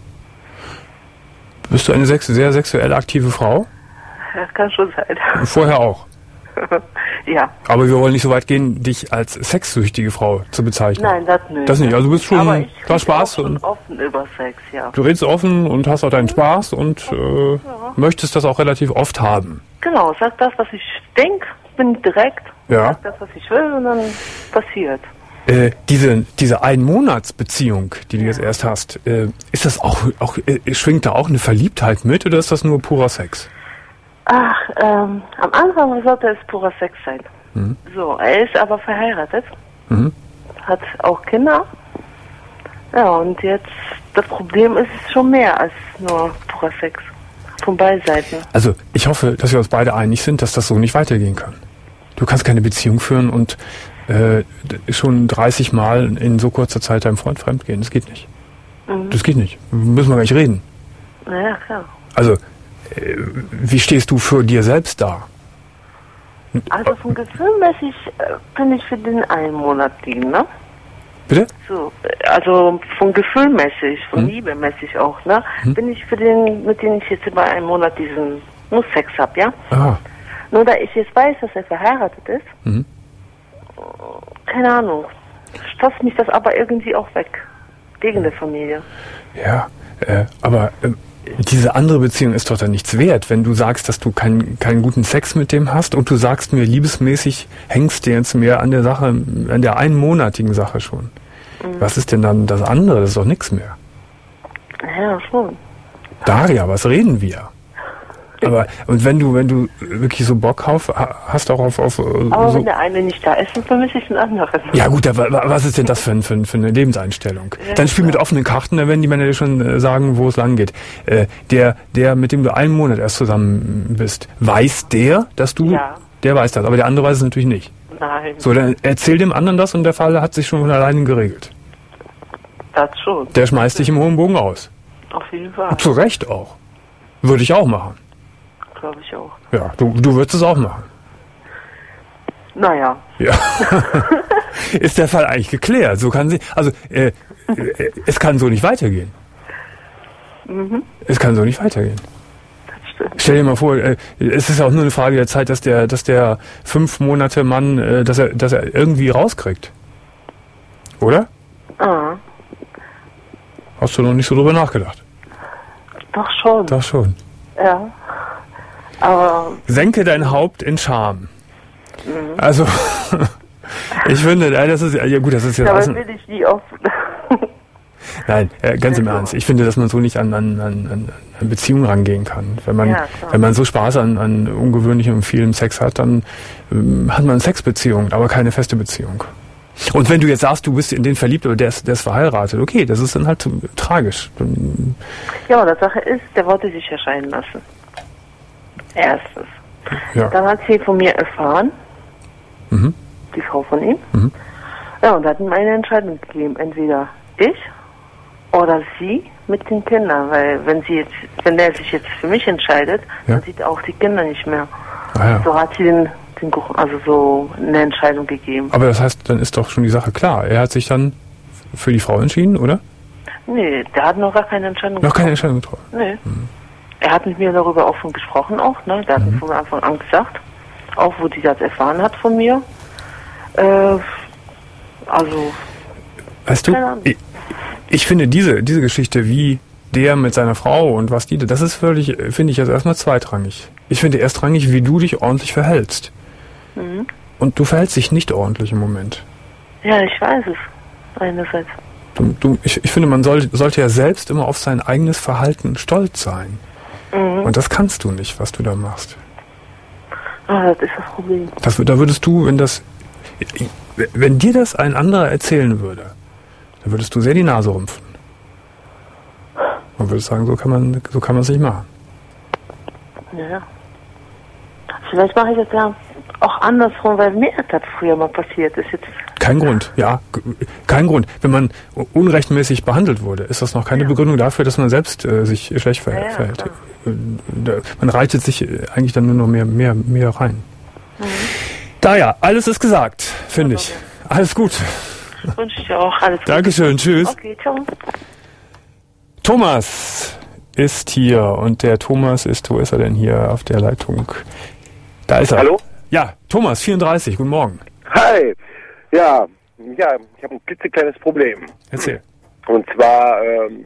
Speaker 3: Bist du eine sex sehr sexuell aktive Frau?
Speaker 7: Das kann schon sein.
Speaker 3: Vorher auch.
Speaker 7: Ja.
Speaker 3: Aber wir wollen nicht so weit gehen, dich als sexsüchtige Frau zu bezeichnen.
Speaker 7: Nein, das nicht.
Speaker 3: Das nicht. Also du bist schon,
Speaker 7: Aber ich
Speaker 3: du hast Spaß
Speaker 7: rede auch schon
Speaker 3: und
Speaker 7: offen über Sex, ja.
Speaker 3: du redest offen und hast auch deinen Spaß und äh, möchtest das auch relativ oft haben.
Speaker 7: Genau, sag das, was ich denke, bin direkt,
Speaker 3: Ja.
Speaker 7: sag das, was ich will und dann passiert.
Speaker 3: Äh, diese diese Einmonatsbeziehung, die du jetzt erst hast, äh, ist das auch, auch äh, schwingt da auch eine Verliebtheit mit oder ist das nur purer Sex?
Speaker 7: Ach, ähm, am Anfang sollte es purer Sex sein.
Speaker 3: Mhm.
Speaker 7: So, er ist aber verheiratet,
Speaker 3: Mhm.
Speaker 7: hat auch Kinder. Ja, und jetzt, das Problem ist schon mehr als nur purer Sex. Von beiden Seiten.
Speaker 3: Also ich hoffe, dass wir uns beide einig sind, dass das so nicht weitergehen kann. Du kannst keine Beziehung führen und äh, schon dreißig Mal in so kurzer Zeit deinem Freund fremdgehen. Das geht nicht.
Speaker 7: Mhm.
Speaker 3: Das geht nicht. Müssen wir gar nicht reden.
Speaker 7: Naja, klar.
Speaker 3: Also, äh, wie stehst du für dir selbst da?
Speaker 7: Also von gefühlmäßig äh, bin ich für den einen Monat liegen, ne?
Speaker 3: Bitte?
Speaker 7: So, äh, also von gefühlmäßig, von
Speaker 3: Hm?
Speaker 7: liebemäßig auch, ne?
Speaker 3: Hm?
Speaker 7: Bin ich für den, mit dem ich jetzt über einen Monat diesen nur Sex hab, ja?
Speaker 3: Ah,
Speaker 7: Nur da ich jetzt weiß, dass er verheiratet ist,
Speaker 3: mhm.
Speaker 7: keine Ahnung, stofft mich das aber irgendwie auch weg. Wegen der Familie.
Speaker 3: Ja, äh, aber äh, diese andere Beziehung ist doch dann nichts wert, wenn du sagst, dass du keinen keinen guten Sex mit dem hast und du sagst mir, liebesmäßig hängst du jetzt mehr an der Sache, an der einmonatigen Sache schon.
Speaker 7: Mhm.
Speaker 3: Was ist denn dann das andere? Das ist doch nichts mehr.
Speaker 7: Ja, schon.
Speaker 3: Daria, was reden wir? Aber, und wenn du, wenn du wirklich so Bock auf, hast auch auf, auf
Speaker 7: Aber
Speaker 3: so,
Speaker 7: wenn der eine nicht da ist, dann vermisse ich den anderen.
Speaker 3: ja gut, aber was ist denn das für, ein, für, ein, für eine Lebenseinstellung?
Speaker 7: Ja,
Speaker 3: Dann spiel
Speaker 7: klar.
Speaker 3: mit offenen Karten, dann werden die Männer dir schon äh, sagen, wo es lang geht. Äh, der, der, mit dem du einen Monat erst zusammen bist, weiß der, dass du,
Speaker 7: Ja.
Speaker 3: der weiß das, aber der andere weiß es natürlich nicht.
Speaker 7: Nein,
Speaker 3: So, dann erzähl dem anderen das und der Fall hat sich schon von alleine geregelt.
Speaker 7: das schon.
Speaker 3: Der schmeißt dich im hohen Bogen aus.
Speaker 7: Auf jeden Fall.
Speaker 3: Zu Recht auch. Würde ich auch machen.
Speaker 7: Glaube ich auch.
Speaker 3: Ja, du, du würdest es auch machen.
Speaker 7: Naja.
Speaker 3: Ja. Ist der Fall eigentlich geklärt? So kann sie, also äh, äh, es kann so nicht weitergehen.
Speaker 7: Mhm.
Speaker 3: Es kann so nicht weitergehen.
Speaker 7: Das stimmt.
Speaker 3: Stell dir mal vor, äh, es ist auch nur eine Frage der Zeit, dass der, dass der fünf Monate Mann, äh, dass er, dass er irgendwie rauskriegt. Oder?
Speaker 7: Ah,
Speaker 3: Hast du noch nicht so drüber nachgedacht?
Speaker 7: doch schon.
Speaker 3: Doch schon.
Speaker 7: Ja. Aber
Speaker 3: Senke dein Haupt in Scham.
Speaker 7: Mhm.
Speaker 3: Also, ich finde, äh, das ist ja gut, das ist ja
Speaker 7: dabei
Speaker 3: außen-
Speaker 7: will ich nie offen.
Speaker 3: Nein, äh, ganz im Ernst. Ich finde, dass man so nicht an, an, an, an Beziehungen rangehen kann. Wenn man,
Speaker 8: Ja,
Speaker 3: wenn man so Spaß an, an ungewöhnlichem und vielem Sex hat, dann ähm, hat man eine Sexbeziehung, aber keine feste Beziehung. Und wenn du jetzt sagst, du bist in den verliebt oder der ist, der ist verheiratet, okay, das ist dann halt äh, tragisch. Dann,
Speaker 8: Ja, aber die Sache ist, der wollte sich ja scheiden lassen. Erstes.
Speaker 3: ja.
Speaker 8: Dann hat sie von mir erfahren,
Speaker 3: Mhm.
Speaker 8: die Frau von ihm.
Speaker 3: Mhm.
Speaker 8: Ja, und hat ihm eine Entscheidung gegeben. Entweder ich oder sie mit den Kindern. Weil wenn sie jetzt, wenn der sich jetzt für mich entscheidet,
Speaker 3: Ja.
Speaker 8: dann sieht er auch die Kinder nicht mehr.
Speaker 3: Ah, ja.
Speaker 8: So hat sie den, den, also so eine Entscheidung gegeben.
Speaker 3: Aber das heißt, dann ist doch schon die Sache klar. Er hat sich dann für die Frau entschieden, oder?
Speaker 8: Nee, der hat noch gar keine Entscheidung
Speaker 3: Noch keine
Speaker 8: getroffen.
Speaker 3: Entscheidung getroffen.
Speaker 8: Nee.
Speaker 3: Mhm.
Speaker 8: Er hat mit mir darüber offen gesprochen auch, ne? Der hat mir von Anfang an gesagt, auch wo die das erfahren hat von mir. Äh, also,
Speaker 3: Weißt du,
Speaker 8: keine Ahnung.
Speaker 3: ich, ich finde diese, diese Geschichte, wie der mit seiner Frau und was die, das ist völlig, finde ich jetzt erstmal zweitrangig. Ich finde erstrangig, wie du dich ordentlich verhältst.
Speaker 8: Mhm.
Speaker 3: Und du verhältst dich nicht ordentlich im Moment.
Speaker 8: Ja, ich weiß es. Einerseits.
Speaker 3: Du, du, ich, ich finde, man soll, sollte ja selbst immer auf sein eigenes Verhalten stolz sein.
Speaker 8: Mhm.
Speaker 3: Und das kannst du nicht, was du da machst.
Speaker 8: Ah, das ist das Problem.
Speaker 3: Das, da würdest du, wenn das, wenn dir das ein anderer erzählen würde, dann würdest du sehr die Nase rümpfen. Man würde sagen, so kann man, so kann man es nicht machen.
Speaker 8: Ja, ja. Vielleicht mache ich das ja auch andersrum, weil mir das früher mal passiert ist. Jetzt.
Speaker 3: Kein Grund, ja, g- kein Grund. Wenn man unrechtmäßig behandelt wurde, ist das noch keine
Speaker 8: Ja.
Speaker 3: Begründung dafür, dass man selbst äh, sich schlecht ver
Speaker 8: Ja, ja,
Speaker 3: verhält.
Speaker 8: klar.
Speaker 3: Äh, da- Man reitet sich äh, eigentlich dann nur noch mehr, mehr, mehr rein.
Speaker 8: Mhm.
Speaker 3: Daher, alles ist gesagt, finde ich. Alles gut.
Speaker 8: Wünsche ich dir auch alles Gute.
Speaker 3: Dankeschön, tschüss.
Speaker 8: Okay, ciao.
Speaker 3: Thomas ist hier und der Thomas ist, wo ist er denn hier auf der Leitung? Da ist er.
Speaker 9: Hallo?
Speaker 3: Ja, Thomas, vierunddreißig, guten Morgen.
Speaker 9: Hi. Ja, ja, ich habe ein klitzekleines Problem.
Speaker 3: Erzähl.
Speaker 9: Und zwar, ähm,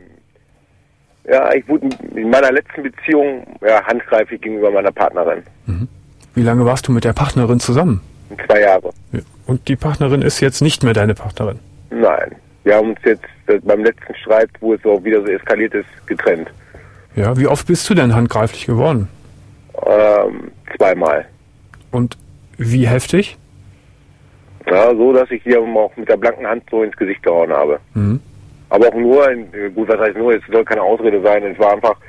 Speaker 9: ja, ich wurde in meiner letzten Beziehung ja, handgreiflich gegenüber meiner Partnerin.
Speaker 3: Wie lange warst du mit der Partnerin zusammen?
Speaker 9: Zwei Jahre.
Speaker 3: Und die Partnerin ist jetzt nicht mehr deine Partnerin?
Speaker 9: Nein. Wir haben uns jetzt äh, beim letzten Streit, wo es auch wieder so eskaliert ist, getrennt.
Speaker 3: Ja, wie oft bist du denn handgreiflich geworden?
Speaker 9: Ähm, zweimal.
Speaker 3: Und wie heftig?
Speaker 9: Ja, so, dass ich ihr auch mit der blanken Hand so ins Gesicht gehauen habe.
Speaker 3: Mhm.
Speaker 9: Aber auch nur, in, gut, was heißt nur, es soll keine Ausrede sein, es war einfach,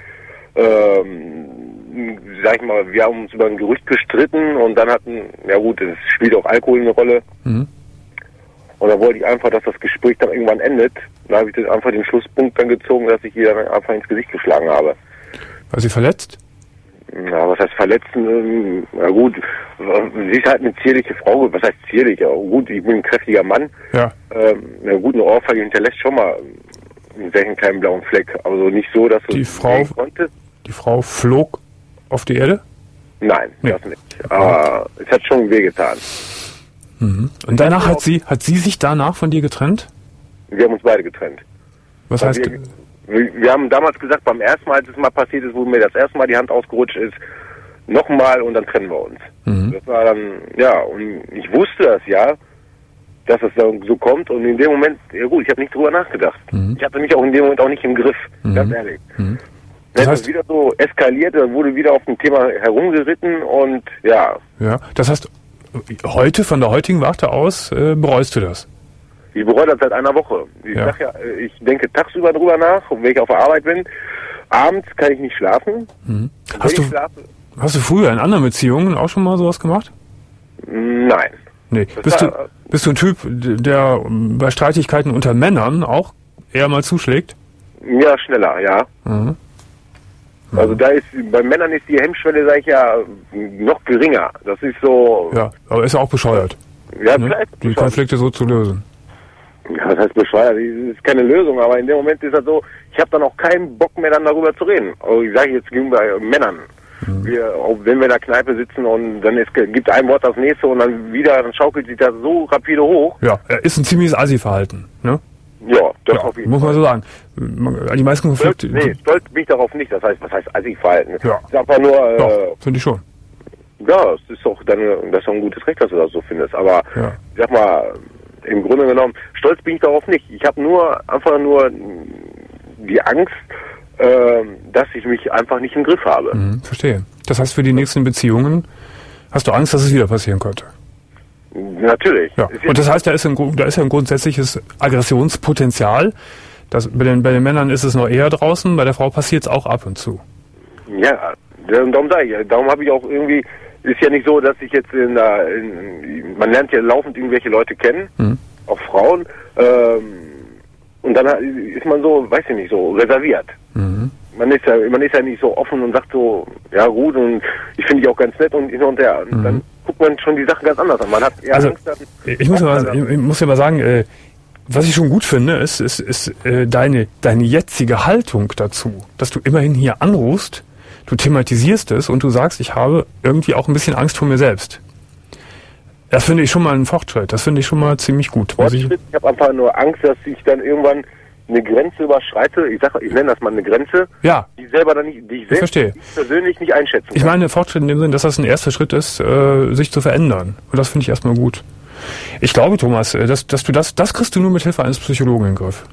Speaker 9: ähm, sag ich mal, wir haben uns über ein Gerücht gestritten und dann hatten, ja gut, es spielt auch Alkohol eine Rolle.
Speaker 3: Mhm.
Speaker 9: Und da wollte ich einfach, dass das Gespräch dann irgendwann endet. Da habe ich dann einfach den Schlusspunkt dann gezogen, dass ich ihr dann einfach ins Gesicht geschlagen habe.
Speaker 3: War sie verletzt?
Speaker 9: Ja, was heißt verletzen? Ähm, Ja gut, sie ist halt eine zierliche Frau. Was heißt zierlich? Ja, gut, ich bin ein kräftiger Mann.
Speaker 3: Ja.
Speaker 9: Ähm, na gut, eine Ohrfeige hinterlässt schon mal einen sehr kleinen blauen Fleck. Also nicht so, dass du
Speaker 3: Die
Speaker 9: es
Speaker 3: Frau-
Speaker 9: sehen konntest.
Speaker 3: Die Frau flog auf die Erde?
Speaker 9: Nein,
Speaker 3: Nee.
Speaker 9: das nicht. Aber es hat schon wehgetan.
Speaker 3: Mhm. Und danach hat sie, hat sie sich danach von dir getrennt?
Speaker 9: Wir haben uns beide getrennt.
Speaker 3: Was
Speaker 9: Weil
Speaker 3: heißt,
Speaker 9: wir, wir, wir haben damals gesagt, beim ersten Mal, als es mal passiert ist, wo mir das erste Mal die Hand ausgerutscht ist, nochmal und dann trennen wir uns.
Speaker 3: mhm.
Speaker 9: Das war dann, ja, und ich wusste das ja, dass es dann so kommt und in dem Moment, ja gut, ich habe nicht drüber nachgedacht.
Speaker 3: Mhm.
Speaker 9: Ich hatte mich auch in dem Moment auch nicht im Griff,
Speaker 3: Mhm.
Speaker 9: ganz ehrlich.
Speaker 3: Mhm.
Speaker 9: Das
Speaker 3: Das
Speaker 9: heißt,
Speaker 3: heißt-
Speaker 9: wieder so eskaliert, dann wurde wieder auf dem Thema herumgeritten und ja,
Speaker 3: Ja, das heißt, heute, von der heutigen Warte aus, äh, bereust du das?
Speaker 9: ich bereue das seit einer Woche. Ich
Speaker 3: Ja.
Speaker 9: sag ja, ich denke tagsüber drüber nach, wenn ich auf der Arbeit bin. Abends kann ich nicht schlafen.
Speaker 3: Mhm.
Speaker 9: Wenn
Speaker 3: Hast,
Speaker 9: ich
Speaker 3: du,
Speaker 9: schlafe,
Speaker 3: hast du früher in anderen Beziehungen auch schon mal sowas gemacht?
Speaker 9: nein.
Speaker 3: Nee.
Speaker 9: Das
Speaker 3: Bist du,
Speaker 9: war-
Speaker 3: bist du ein Typ, der ähm, bei Streitigkeiten unter Männern auch eher mal zuschlägt?
Speaker 9: Ja, schneller, ja.
Speaker 3: Mhm.
Speaker 9: Also da ist, bei Männern ist die Hemmschwelle, sag ich ja, noch geringer. Das ist so,
Speaker 3: Ja, aber ist ja auch bescheuert,
Speaker 9: ja,
Speaker 3: ne?
Speaker 9: klar ist
Speaker 3: die
Speaker 9: bescheuert.
Speaker 3: Konflikte so zu lösen.
Speaker 9: Ja, das heißt bescheuert, das ist keine Lösung, aber in dem Moment ist das so, ich habe dann auch keinen Bock mehr dann darüber zu reden. Also ich sage jetzt gegenüber Männern.
Speaker 3: Mhm.
Speaker 9: Wir, auch wenn wir in der Kneipe sitzen und dann ist, gibt ein Wort das nächste und dann wieder, dann schaukelt sich das so rapide hoch.
Speaker 3: Ja, er ist ein ziemliches Assi-Verhalten, ne?
Speaker 9: Ja, das
Speaker 3: Ja,
Speaker 9: auf jeden
Speaker 3: muss man
Speaker 9: Fall.
Speaker 3: so sagen. Man- Die meisten
Speaker 9: Stolz,
Speaker 3: Konflikte...
Speaker 9: nee, stolz bin ich darauf nicht. Das heißt, was heißt Assi-Verhalten?
Speaker 3: Ja.
Speaker 9: Das ist einfach nur,
Speaker 3: Doch,
Speaker 9: äh,
Speaker 3: finde ich schon.
Speaker 9: ja, das ist doch dann, das ist doch ein gutes Recht, dass du das so findest. Aber
Speaker 3: Ja.
Speaker 9: ich sag mal, im Grunde genommen, stolz bin ich darauf nicht. Ich habe nur, einfach nur die Angst, äh, dass ich mich einfach nicht im Griff habe.
Speaker 3: Mhm, verstehe. Das heißt, für die nächsten Beziehungen hast du Angst, dass es wieder passieren könnte?
Speaker 9: Natürlich.
Speaker 3: Ja. Und das heißt, da ist, ein, da ist ja ein grundsätzliches Aggressionspotenzial. Das, bei, den, bei den Männern ist es noch eher draußen, bei der Frau passiert es auch ab und zu.
Speaker 9: Ja, darum sage ich, darum habe ich auch irgendwie, ist ja nicht so, dass ich jetzt in der, in, man lernt ja laufend irgendwelche Leute kennen, mhm. auch Frauen, ähm, und dann ist man so, weiß ich nicht, so reserviert. Mhm. Man ist ja, man ist ja nicht so offen und sagt so, ja gut, und ich finde dich auch ganz nett und hin und her. Und mhm. dann guckt man schon die Sachen ganz anders an. Man hat eher
Speaker 3: also,
Speaker 9: Angst, dass
Speaker 3: ich muss ja mal, ich muss ja mal sagen, äh, was ich schon gut finde, ist, ist, ist äh, deine, deine jetzige Haltung dazu, dass du immerhin hier anrufst, du thematisierst es und du sagst, ich habe irgendwie auch ein bisschen Angst vor mir selbst. Das finde ich schon mal einen Fortschritt. Das finde ich schon mal ziemlich gut.
Speaker 9: Fortschritt, ich, ich habe einfach nur Angst, dass ich dann irgendwann eine Grenze überschreite. Ich sage, ich nenne das mal eine Grenze,
Speaker 3: ja.
Speaker 9: die selber dann nicht, die ich,
Speaker 3: ich
Speaker 9: selbst
Speaker 3: verstehe.
Speaker 9: Ich persönlich nicht einschätzen kann.
Speaker 3: Ich meine Fortschritt in dem Sinn, dass das ein erster Schritt ist, äh, sich zu verändern. Und das finde ich erstmal gut. Ich glaube, Thomas, dass, dass du das, das kriegst du nur mit Hilfe eines Psychologen in den Griff.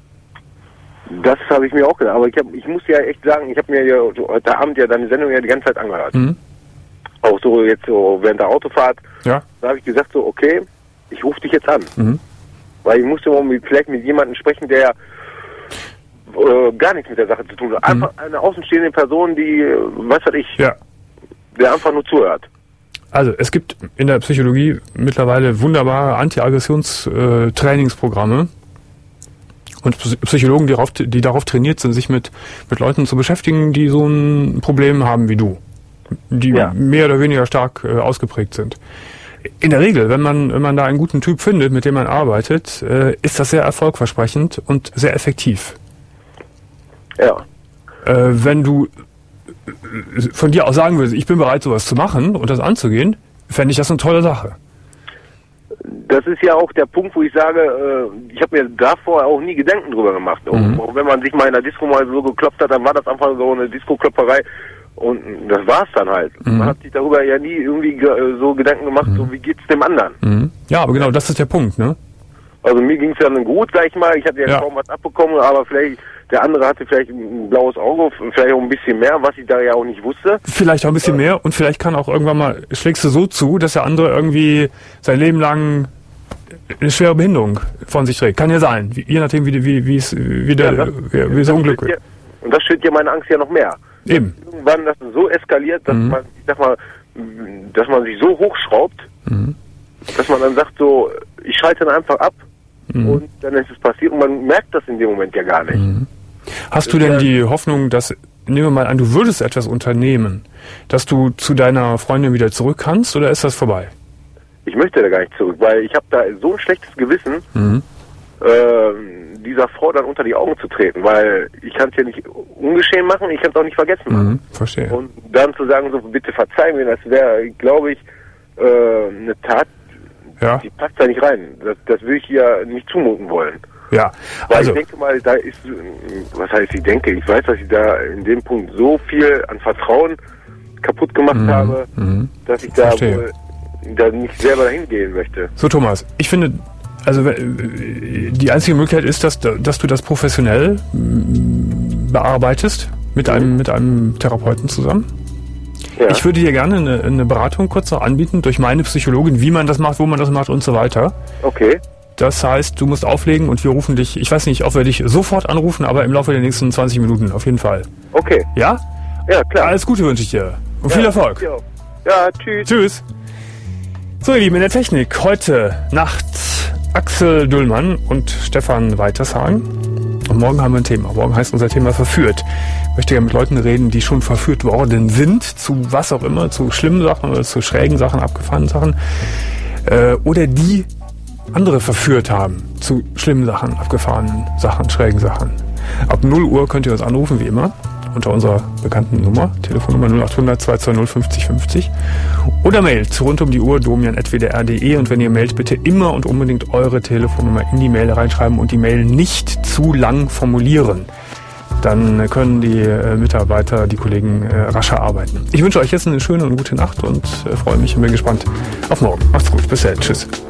Speaker 9: Das habe ich mir auch gedacht. Aber ich, hab, ich muss ja echt sagen, ich habe mir ja heute Abend ja deine Sendung ja die ganze Zeit angehört. Mhm. Auch so jetzt so während der Autofahrt.
Speaker 3: Ja.
Speaker 9: Da habe ich gesagt so, okay, ich rufe dich jetzt an. Mhm. Weil ich musste mal mit, vielleicht mit jemandem sprechen, der äh, gar nichts mit der Sache zu tun hat. Einfach mhm. eine außenstehende Person, die, was weiß ich, ja. der einfach nur zuhört.
Speaker 3: Also es gibt in der Psychologie mittlerweile wunderbare Anti-Aggressions-Trainingsprogramme und Psychologen, die darauf, die darauf trainiert sind, sich mit, mit Leuten zu beschäftigen, die so ein Problem haben wie du, die ja. mehr oder weniger stark äh, ausgeprägt sind. In der Regel, wenn man, wenn man da einen guten Typ findet, mit dem man arbeitet, äh, ist das sehr erfolgversprechend und sehr effektiv.
Speaker 9: Ja.
Speaker 3: Äh, wenn du von dir aus sagen würdest, ich bin bereit, sowas zu machen und das anzugehen, fände ich das eine tolle Sache.
Speaker 9: Das ist ja auch der Punkt, wo ich sage, äh, ich habe mir davor auch nie Gedanken drüber gemacht. Mhm. Und wenn man sich mal in der Disco mal so geklopft hat, dann war das einfach so eine Disco-Klopperei und das war's dann halt. Mhm. Man hat sich darüber ja nie irgendwie ge- so Gedanken gemacht, mhm. so wie geht's dem anderen.
Speaker 3: Mhm. Ja, aber genau, das ist der Punkt, ne?
Speaker 9: Also mir ging's ja dann gut, sag ich mal, ich hatte ja, ja. kaum was abbekommen, aber vielleicht der andere hatte vielleicht ein blaues Auge, vielleicht auch ein bisschen mehr, was ich da ja auch nicht wusste.
Speaker 3: Vielleicht auch ein bisschen mehr und vielleicht kann auch irgendwann mal, schlägst du so zu, dass der andere irgendwie sein Leben lang eine schwere Behinderung von sich trägt. Kann ja sein, je nachdem wie, wie, wie es wie der, ja, das, wie, wie das Unglück wird.
Speaker 9: Und das schürt ja meine Angst ja noch mehr.
Speaker 3: Eben.
Speaker 9: Irgendwann das so eskaliert, dass mhm. man, ich sag mal, dass man sich so hochschraubt, mhm. dass man dann sagt so, ich schalte dann einfach ab mhm. und dann ist es passiert und man merkt das in dem Moment ja gar nicht.
Speaker 3: Mhm. Hast du denn die Hoffnung, dass, nehmen wir mal an, du würdest etwas unternehmen, dass du zu deiner Freundin wieder zurück kannst, oder ist das vorbei?
Speaker 9: Ich möchte da gar nicht zurück, weil ich habe da so ein schlechtes Gewissen, mhm. äh, dieser Frau dann unter die Augen zu treten, weil ich kann es ja nicht ungeschehen machen, ich kann es auch nicht vergessen machen.
Speaker 3: Mhm, verstehe.
Speaker 9: Und dann zu sagen, so bitte verzeih mir, das wäre, glaube ich, äh, eine Tat, ja. die passt da nicht rein. Das, das würde ich ihr nicht zumuten wollen.
Speaker 3: Ja,
Speaker 9: weil
Speaker 3: also
Speaker 9: ich denke mal, da ist, was heißt ich denke, ich weiß, dass ich da in dem Punkt so viel an Vertrauen kaputt gemacht mhm. habe, mhm. dass ich da
Speaker 3: Verstehe.
Speaker 9: wohl da nicht selber dahin gehen möchte.
Speaker 3: So Thomas, ich finde, also die einzige Möglichkeit ist, dass, dass du das professionell bearbeitest mit mhm. einem mit einem Therapeuten zusammen. Ja. Ich würde dir gerne eine, eine Beratung kurz noch anbieten durch meine Psychologin, wie man das macht, wo man das macht und so weiter.
Speaker 9: Okay.
Speaker 3: Das heißt, du musst auflegen und wir rufen dich, ich weiß nicht, ob wir dich sofort anrufen, aber im Laufe der nächsten zwanzig Minuten auf jeden Fall.
Speaker 9: Okay.
Speaker 3: Ja?
Speaker 9: Ja, klar.
Speaker 3: Alles Gute wünsche ich dir. Und ja, viel Erfolg.
Speaker 9: Ja, tschüss.
Speaker 3: Tschüss. So, ihr Lieben, in der Technik heute Nacht Axel Düllmann und Stefan Weitershagen. Und morgen haben wir ein Thema. Morgen heißt unser Thema verführt. Ich möchte ja mit Leuten reden, die schon verführt worden sind, zu was auch immer, zu schlimmen Sachen oder zu schrägen Sachen, abgefahrenen Sachen. Äh, oder die andere verführt haben zu schlimmen Sachen, abgefahrenen Sachen, schrägen Sachen. Ab null Uhr könnt ihr uns anrufen, wie immer, unter unserer bekannten Nummer, Telefonnummer null acht hundert zwei zwei null fünfzig fünfzig. Oder mailt rund um die Uhr domian at w d r punkt d e und wenn ihr mailt, bitte immer und unbedingt eure Telefonnummer in die Mail reinschreiben und die Mail nicht zu lang formulieren. Dann können die äh, Mitarbeiter, die Kollegen äh, rascher arbeiten. Ich wünsche euch jetzt eine schöne und gute Nacht und äh, freue mich und bin gespannt auf morgen. Macht's gut, bis dann, tschüss.